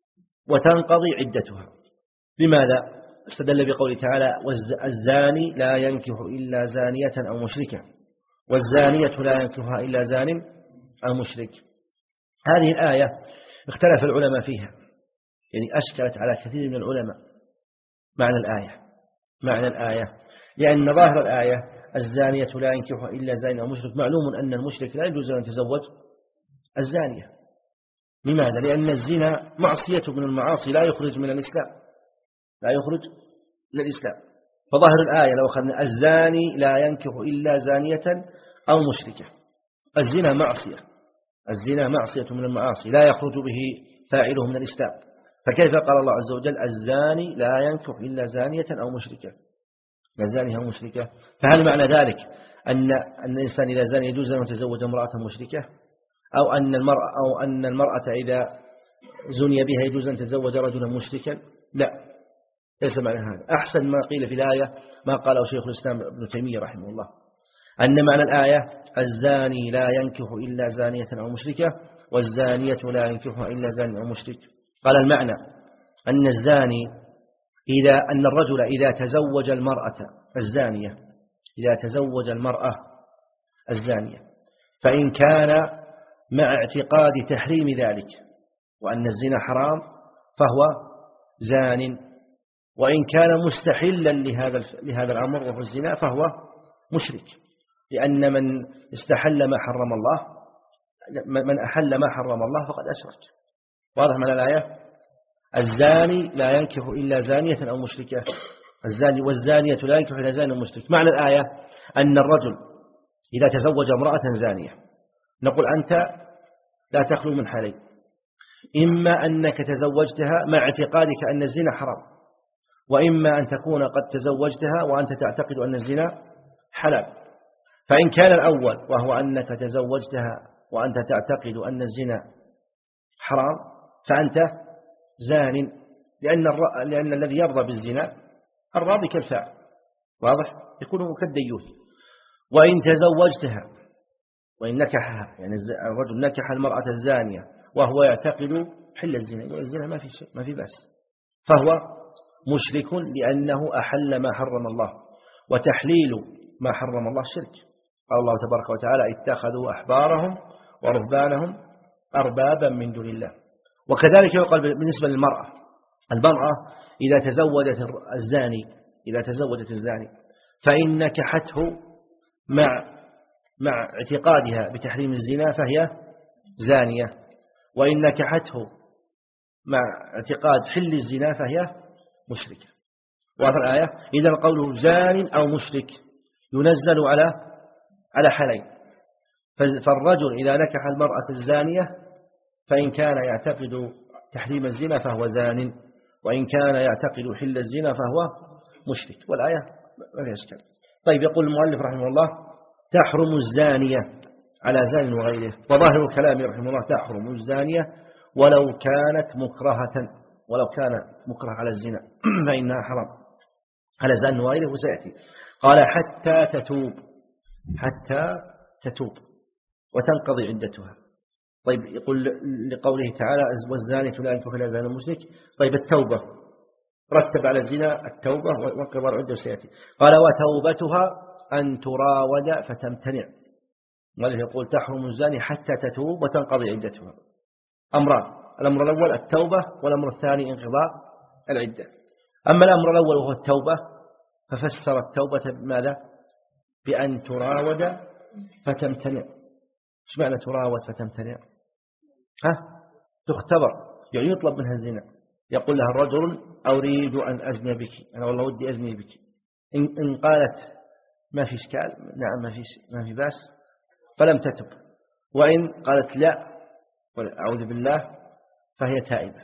S1: وتنقضي عدتها. لماذا؟ استدل بقوله تعالى الزاني لا ينكح إلا زانية أو مشركة، والزانية لا ينكحها إلا زان أو مشرك. هذه الآية اختلف العلماء فيها، يعني أشكلت على كثير من العلماء معنى الآية معنى الآية لأن ظاهر الآية الزانية لا ينكحها إلا زان أو مشرك، معلوم أن المشرك لا يجوز أن يتزوج الزانية. لماذا؟ لأن الزنا معصية من المعاصي لا يخرج من الإسلام لا يخرج من الإسلام. فظاهر الآية لو أخذنا الزاني لا ينكح إلا زانية أو مشركة، الزنا معصية الزنا معصية من المعاصي لا يخرج به فاعله من الإسلام، فكيف قال الله عز وجل الزاني لا ينكح إلا زانية أو مشركة لا زانية أو مشركة؟ فهل معنى ذلك أن أن الإنسان إذا زاني يجوز أن يتزوج امرأة مشركة، أو أن المرأة أو أن المرأة إذا زني بها يجوز أن تتزوج رجلا مشركا؟ لا، ليس معنى هذا. أحسن ما قيل في الآية ما قاله شيخ الإسلام ابن تيمية رحمه الله، أن معنى الآية الزاني لا ينكح إلا زانية أو مشركة، والزانية لا ينكحها إلا زان أو مشرك. قال المعنى أن الزاني إذا أن الرجل إذا تزوج المرأة الزانية إذا تزوج المرأة الزانية فإن كان مع اعتقاد تحريم ذلك وأن الزنا حرام فهو زان، وإن كان مستحلا لهذا لهذا الأمر وهو الزنا فهو مشرك، لأن من استحل ما حرم الله من أحل ما حرم الله فقد أشرك. واضح من الآية؟ الزاني لا ينكح إلا زانية أو مشركة، الزاني والزانية لا ينكح إلا زانية أو مشرك. معنى الآية أن الرجل إذا تزوج امرأة زانية نقول أنت لا تخلو من حالين، إما أنك تزوجتها مع اعتقادك أن الزنا حرام، وإما أن تكون قد تزوجتها وأنت تعتقد أن الزنا حلال. فإن كان الأول وهو أنك تزوجتها وأنت تعتقد أن الزنا حرام فأنت زان، لأن, الر... لأن الذي يرضى بالزنا الراضي كالفاعل، واضح؟ يكون كالديوث. وإن تزوجتها وإن نكحها، يعني الرجل نكح المرأة الزانية وهو يعتقد حل الزنا، الزنا ما في شيء ما في بأس، فهو مشرك لأنه أحل ما حرم الله، وتحليل ما حرم الله شرك. قال الله تبارك وتعالى اتخذوا أحبارهم ورهبانهم أربابا من دون الله. وكذلك يقال بالنسبة للمرأة، المرأة إذا تزوجت الزاني إذا تزوجت الزاني فإن نكحته مع مع اعتقادها بتحريم الزنا فهي زانية، وإن نكحته مع اعتقاد حل الزنا فهي مشركة. وفي الآية إذا قوله زان أو مشرك ينزل على على حالين، فالرجل إذا نكح المرأة الزانية فإن كان يعتقد تحريم الزنا فهو زان، وإن كان يعتقد حل الزنا فهو مشرك. والآية ما فيها إشكال. طيب يقول المؤلف رحمه الله: تحرم الزانية على زان وغيره. وظاهر كلامه رحمه الله: تحرم الزانية ولو كانت مكرهة، ولو كانت مكره على الزنا فإنها حرام على زان وغيره. وسيأتي قال: حتى تتوب، حتى تتوب وتنقضي عدتها. طيب يقول لقوله تعالى: والزانية لا ينكح إلا زان مشرك. طيب التوبة رتب على الزنا التوبة وانقضاء العدة وسيأتي. قال: وتوبتها أن تراود فتمتنع. والذي يقول تحرم الزاني حتى تتوب وتنقضي عدتها. أمران: الأمر الأول التوبة، والأمر الثاني انقضاء العدة. أما الأمر الأول وهو التوبة ففسر التوبة بماذا؟ بأن تراود فتمتنع. ايش معنى تراود فتمتنع؟ ها؟ تختبر، يعني يطلب منها الزنا. يقول لها الرجل: أريد أن أزني بك، أنا والله ودي أزني بك. إن قالت ما في إشكال، نعم ما في ما في باس، فلم تتب. وإن قالت لا أعوذ بالله فهي تائبة.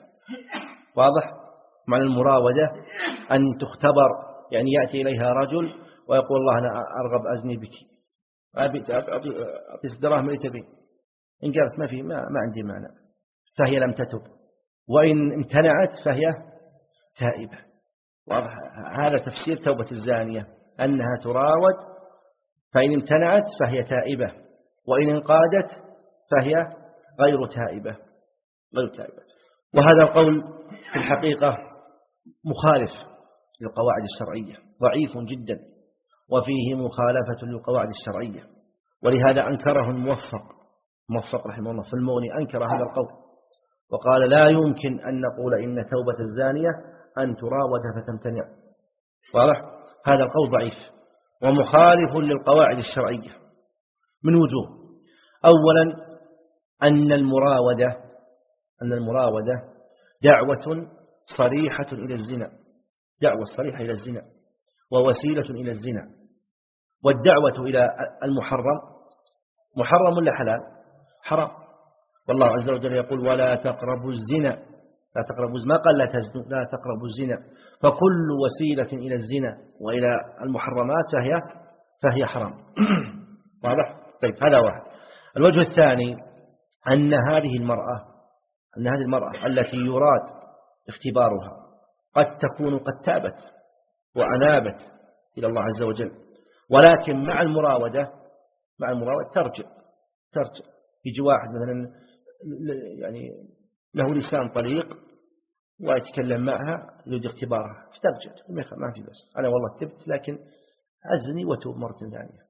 S1: واضح؟ معنى المراودة أن تختبر، يعني يأتي إليها رجل ويقول: الله أنا أرغب أزني بك، أبي أعطي دراهم اللي تبي. إن قالت ما في ما, ما عندي مانع فهي لم تتب، وإن امتنعت فهي تائبة. واضح؟ هذا تفسير توبة الزانية، أنها تراود، فإن امتنعت فهي تائبة، وإن انقادت فهي غير تائبة غير تائبة. وهذا القول في الحقيقة مخالف للقواعد الشرعية، ضعيف جدا، وفيه مخالفة للقواعد الشرعية. ولهذا أنكره الموفق موفق رحمه الله في المغني، أنكر هذا القول وقال: لا يمكن أن نقول إن توبة الزانية أن تراود فتمتنع. واضح؟ هذا القول ضعيف ومخالف للقواعد الشرعية من وجوه. أولا أن المراودة أن المراودة دعوة صريحة إلى الزنا، دعوة صريحة إلى الزنا ووسيلة إلى الزنا. والدعوة إلى المحرم محرم ولا حلال؟ حرام. والله عز وجل يقول: ولا تقربوا الزنا، لا تقربوا الزنا، ما قال لا تزنوا، لا تقربوا الزنا. فكل وسيلة إلى الزنا وإلى المحرمات فهي فهي حرام. واضح؟ طيب هذا واحد. الوجه الثاني أن هذه المرأة أن هذه المرأة التي يراد اختبارها قد تكون قد تابت وأنابت إلى الله عز وجل، ولكن مع المراودة مع المراودة ترجع ترجع يجي واحد مثلا يعني له لسان طليق ويتكلم معها يريد اختبارها، فترجع ما في بس، أنا والله تبت لكن أزني وتوب مرة ثانية.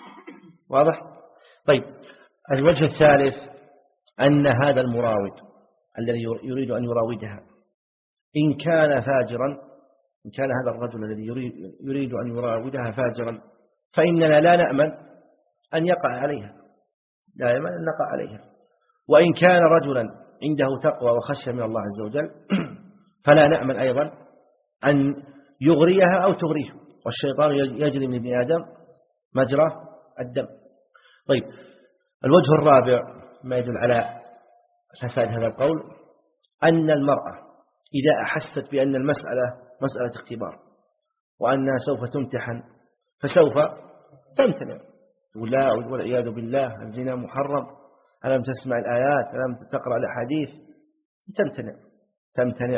S1: واضح؟ طيب الوجه الثالث أن هذا المراود الذي يريد أن يراودها إن كان فاجرا، إن كان هذا الرجل الذي يريد, يريد أن يراودها فاجرا فإننا لا نأمن أن يقع عليها، لا يأمن أن نقع عليها. وإن كان رجلا عنده تقوى وخشية من الله عز وجل فلا نأمن أيضا أن يغريها أو تغريه، والشيطان يجري من ابن آدم مجرى الدم. طيب الوجه الرابع ما يدل على فساد هذا القول أن المرأة إذا أحست بأن المسألة مسألة اختبار وأنها سوف تمتحن فسوف تمتنع، تقول لا والعياذ بالله الزنا محرم، ألم تسمع الآيات، ألم تقرأ الأحاديث، تمتنع تمتنع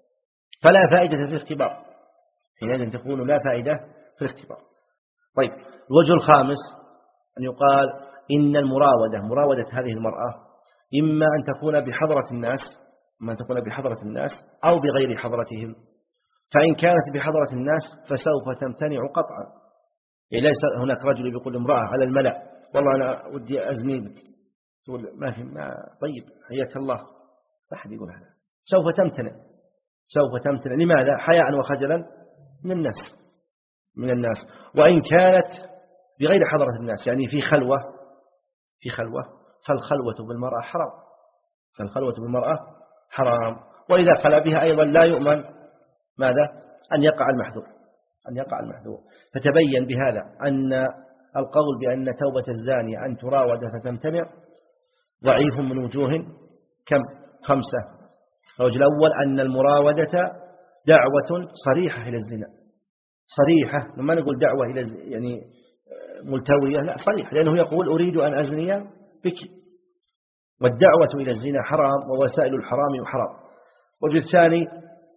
S1: فلا فائدة في الاختبار، حينئذ تكون لا فائدة في الاختبار. طيب الوجه الخامس أن يقال إن المراودة مراودة هذه المرأة إما أن تكون بحضرة الناس إما أن تكون بحضرة الناس أو بغير حضرتهم. فإن كانت بحضرة الناس فسوف تمتنع قطعا، يعني ليس هناك رجل يقول امرأة على الملأ والله أنا ودي أزني، تقول ما في ما طيب حياك الله، لا أحد يقول هذا، سوف تمتنع سوف تمتنع لماذا؟ حياء وخجلا من الناس من الناس. وإن كانت بغير حضرة الناس يعني في خلوة في خلوة فالخلوة بالمرأة حرام فالخلوة بالمرأة حرام. وإذا خلا بها أيضا لا يؤمن ماذا؟ أن يقع المحذور أن يقع المحذور. فتبين بهذا أن القول بأن توبة الزانية أن تراود فتمتنع ضعيف من وجوه كم؟ خمسة. الوجه الأول أن المراودة دعوة صريحة إلى الزنا، صريحة، لما نقول دعوة إلى يعني ملتوية، لا صريح، لأنه يقول أريد أن أزني بك، والدعوة إلى الزنا حرام ووسائل الحرام حرام. الوجه الثاني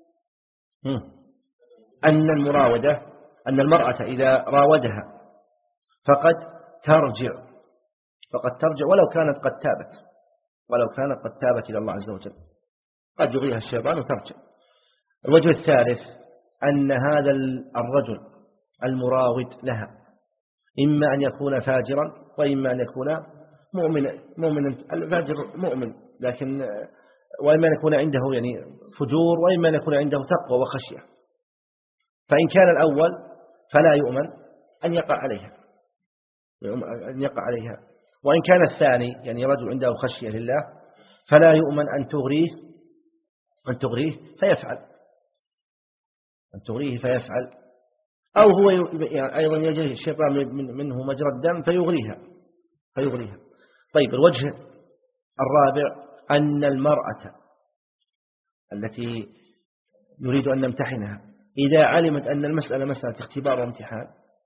S1: أن المراودة أن المرأة إذا راودها فقد ترجع فقد ترجع ولو كانت قد تابت ولو كانت قد تابت إلى الله عز وجل، قد يغيها الشيطان وترجع. الوجه الثالث أن هذا الرجل المراود لها إما أن يكون فاجرا وإما أن يكون مؤمنا. مؤمنا الفاجر مؤمن، لكن وإما أن يكون عنده يعني فجور وإما أن يكون عنده تقوى وخشية. فإن كان الأول فلا يؤمن أن يقع عليها أن يقع عليها وإن كان الثاني يعني رجل عنده خشية لله فلا يؤمن أن تغريه أن تغريه فيفعل أن تغريه فيفعل أو هو يعني أيضا يجري الشيطان منه مجرى الدم فيغريها فيغريها طيب الوجه الرابع أن المرأة التي نريد أن نمتحنها إذا علمت أن المسألة مسألة اختبار وامتحان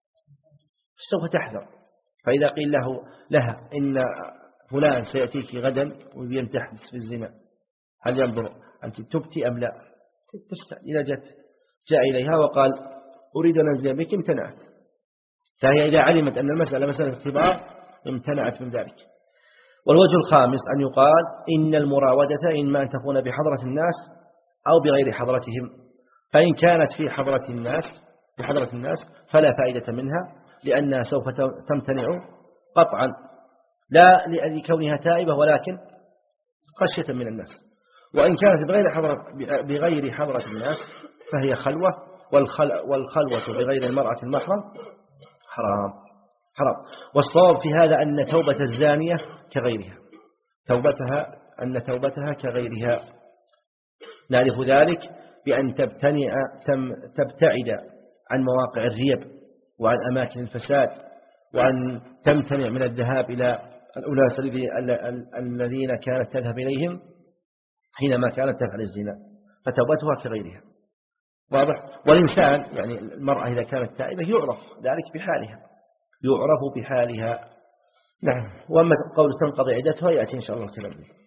S1: سوف تحذر. فإذا قيل له لها إن فلان سيأتيك غدا ويمتحن في الزنا، هل ينظر أنت تبتي أم لا؟ إذا جاءت جاء إليها وقال أريد أن أنزل بك امتنعت، فهي إذا علمت أن المسألة مسألة اختبار امتنعت من ذلك. والوجه الخامس أن يقال إن المراودة إما أن تكون بحضرة الناس أو بغير حضرتهم، فإن كانت في حضرة الناس بحضرة الناس فلا فائدة منها لأنها سوف تمتنع قطعا، لا لكونها تائبة ولكن خشية من الناس. وإن كانت بغير حضرة بغير حضرة الناس فهي خلوة، والخلوة بغير المرأة المحرم حرام حرام. والصواب في هذا أن توبة الزانية كغيرها توبتها أن توبتها كغيرها. نعرف ذلك بأن تبتنع تبتعد عن مواقع الريب وعن أماكن الفساد، وأن تمتنع من الذهاب إلى الأناس الذين كانت تذهب إليهم حينما كانت تفعل الزنا، فتوبتها كغيرها. واضح؟ والإنسان يعني المرأة إذا كانت تائبة يعرف ذلك بحالها يعرف بحالها. نعم. وأما قول تنقضي عدتها يأتي إن شاء الله الكلام.